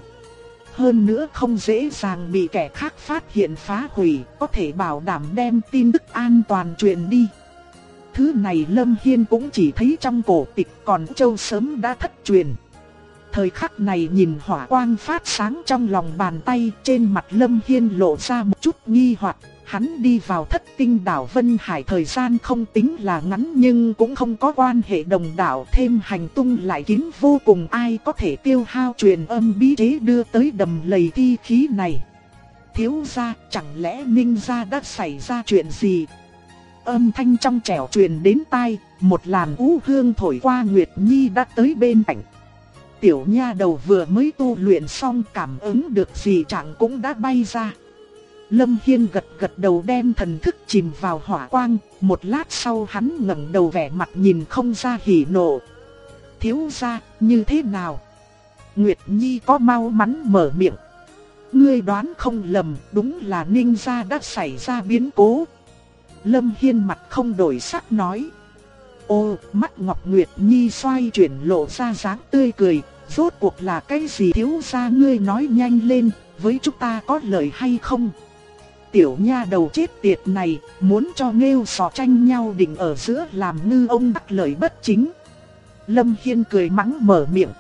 A: Hơn nữa không dễ dàng bị kẻ khác phát hiện phá hủy, có thể bảo đảm đem tin tức an toàn truyền đi. Thứ này Lâm Hiên cũng chỉ thấy trong cổ tịch, còn châu sớm đã thất truyền. Thời khắc này nhìn hỏa quang phát sáng trong lòng bàn tay, trên mặt Lâm Hiên lộ ra một chút nghi hoặc. Hắn đi vào Thất Tinh đảo Vân Hải thời gian không tính là ngắn, nhưng cũng không có quan hệ đồng đảo, thêm hành tung lại kín vô cùng, ai có thể tiêu hao truyền âm bí chế đưa tới đầm lầy thi khí này. Thiếu gia, chẳng lẽ Ninh gia đã xảy ra chuyện gì? Âm thanh trong trẻo truyền đến tai, một làn u hương thổi qua, Nguyệt Nhi đã tới bên cạnh. Tiểu nha đầu vừa mới tu luyện xong, cảm ứng được gì chẳng cũng đã bay ra. Lâm Hiên gật gật đầu đem thần thức chìm vào hỏa quang, một lát sau hắn ngẩng đầu, vẻ mặt nhìn không ra hỉ nộ. Thiếu gia, như thế nào? Nguyệt Nhi có mau mắn mở miệng. Ngươi đoán không lầm, đúng là Ninh gia đã xảy ra biến cố. Lâm Hiên mặt không đổi sắc nói. Ô, mắt Ngọc Nguyệt Nhi xoay chuyển lộ ra dáng tươi cười. Rốt cuộc là cái gì thiếu gia, ngươi nói nhanh lên, với chúng ta có lợi hay không? Tiểu nha đầu chết tiệt này, muốn cho nghêu sò tranh nhau định ở giữa, làm ngư ông đắc lợi bất chính. Lâm Hiên cười mắng mở miệng.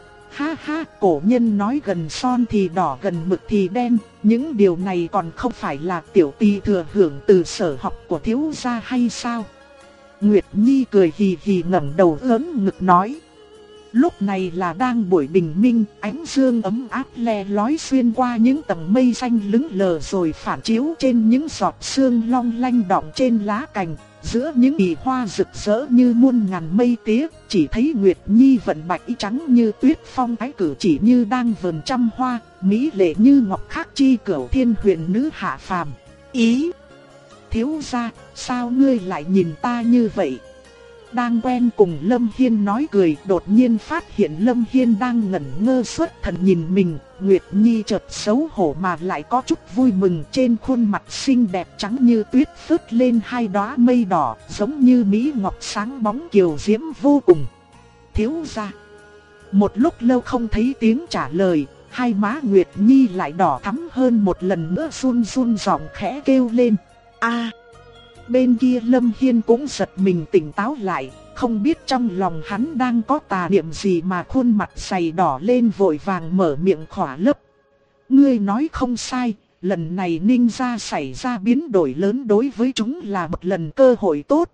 A: Ha ha, cổ nhân nói gần son thì đỏ gần mực thì đen, những điều này còn không phải là tiểu tỳ thừa hưởng từ sở học của thiếu gia hay sao? Nguyệt Nhi cười hì hì ngẩng đầu lớn ngực nói. Lúc này là đang buổi bình minh, ánh dương ấm áp le lói xuyên qua những tầng mây xanh lững lờ rồi phản chiếu trên những giọt sương long lanh đọng trên lá cành. Giữa những kỳ hoa rực rỡ như muôn ngàn mây tía, chỉ thấy Nguyệt Nhi vận bạch y trắng như tuyết, phong thái cử chỉ như đang vườn trăm hoa, mỹ lệ như ngọc khắc chi cửu thiên huyền nữ hạ phàm. Ý, thiếu gia, sao ngươi lại nhìn ta như vậy? Đang quen cùng Lâm Hiên nói cười, đột nhiên phát hiện Lâm Hiên đang ngẩn ngơ xuất thần nhìn mình. Nguyệt Nhi chợt xấu hổ mà lại có chút vui mừng, trên khuôn mặt xinh đẹp trắng như tuyết phớt lên hai đóa mây đỏ, giống như mỹ ngọc sáng bóng kiều diễm vô cùng. Thiếu gia. Một lúc lâu không thấy tiếng trả lời, hai má Nguyệt Nhi lại đỏ thắm hơn một lần nữa, run run giọng khẽ kêu lên. A. Bên kia Lâm Hiên cũng giật mình tỉnh táo lại, không biết trong lòng hắn đang có tà niệm gì mà khuôn mặt dày đỏ lên, vội vàng mở miệng khỏa lấp. Ngươi nói không sai, lần này Ninh gia xảy ra biến đổi lớn, đối với chúng là một lần cơ hội tốt.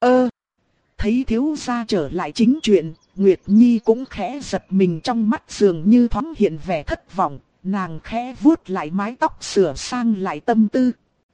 A: Thấy thiếu gia trở lại chính chuyện, Nguyệt Nhi cũng khẽ giật mình, trong mắt dường như thoáng hiện vẻ thất vọng, nàng khẽ vuốt lại mái tóc sửa sang lại tâm tư.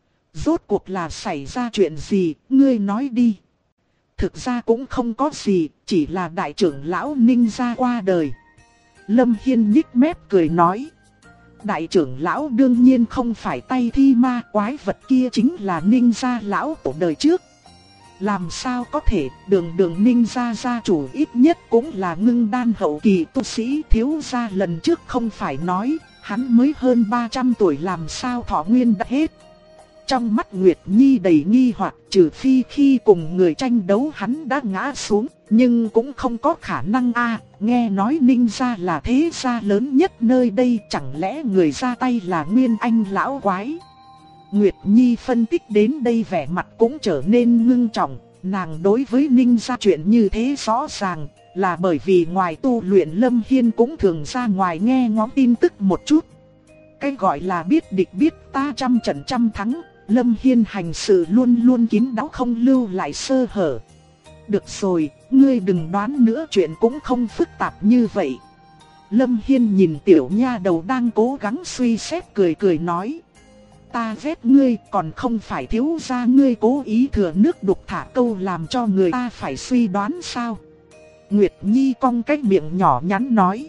A: Rốt cuộc là xảy ra chuyện gì, ngươi nói đi. Thực ra cũng không có gì, chỉ là đại trưởng lão Ninh gia qua đời. Lâm Hiên nhích mép cười nói. Đại trưởng lão đương nhiên không phải tay thi ma, quái vật kia chính là Ninh gia lão tổ đời trước. Làm sao có thể, đường Ninh gia gia chủ ít nhất cũng là ngưng đan hậu kỳ tu sĩ, thiếu gia lần trước không phải nói, hắn mới hơn 300 tuổi làm sao thọ nguyên đã hết. Trong mắt Nguyệt Nhi đầy nghi hoặc, trừ phi khi cùng người tranh đấu hắn đã ngã xuống, nhưng cũng không có khả năng nghe nói Ninh gia là thế gia lớn nhất nơi đây, chẳng lẽ người ra tay là Nguyên Anh lão quái. Nguyệt Nhi phân tích đến đây vẻ mặt cũng trở nên ngưng trọng, nàng đối với Ninh gia chuyện như thế rõ ràng, là bởi vì ngoài tu luyện Lâm Hiên cũng thường ra ngoài nghe ngóng tin tức một chút. Cái gọi là biết địch biết ta, trăm trận trăm thắng. Lâm Hiên hành sự luôn luôn kín đáo, không lưu lại sơ hở. Được rồi, ngươi đừng đoán nữa, chuyện cũng không phức tạp như vậy. Lâm Hiên nhìn tiểu nha đầu đang cố gắng suy xét, cười nói. Ta ghét ngươi, còn không phải thiếu gia ngươi cố ý thừa nước đục thả câu làm cho người ta phải suy đoán sao? Nguyệt Nhi cong cái miệng nhỏ nhắn nói.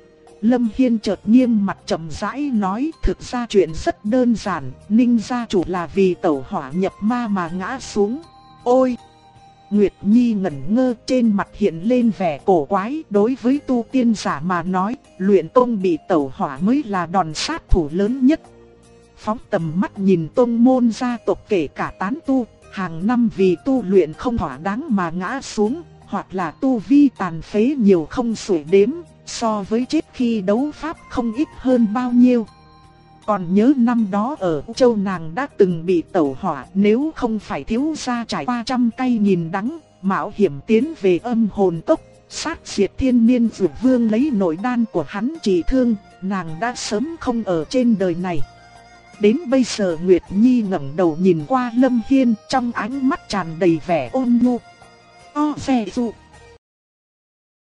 A: Lâm Hiên chợt nghiêm mặt chậm rãi nói, thực ra chuyện rất đơn giản, Ninh gia chủ là vì tẩu hỏa nhập ma mà ngã xuống. Ôi! Nguyệt Nhi ngẩn ngơ, trên mặt hiện lên vẻ cổ quái, đối với tu tiên giả mà nói, luyện tông bị tẩu hỏa mới là đòn sát thủ lớn nhất. Phóng tầm mắt nhìn tông môn gia tộc kể cả tán tu, hàng năm vì tu luyện không thỏa đáng mà ngã xuống, hoặc là tu vi tàn phế nhiều không xuể đếm. So với chết khi đấu pháp không ít hơn bao nhiêu. Còn nhớ năm đó ở châu nàng đã từng bị tẩu hỏa, nếu không phải thiếu gia trải qua trăm cay nghìn đắng, mạo hiểm tiến về âm hồn cốc, sát diệt thiên niên dược vương lấy nội đan của hắn trị thương, nàng đã sớm không ở trên đời này. Đến bây giờ Nguyệt Nhi ngẩng đầu nhìn qua Lâm Hiên, trong ánh mắt tràn đầy vẻ ôn nhu. Xe dụ.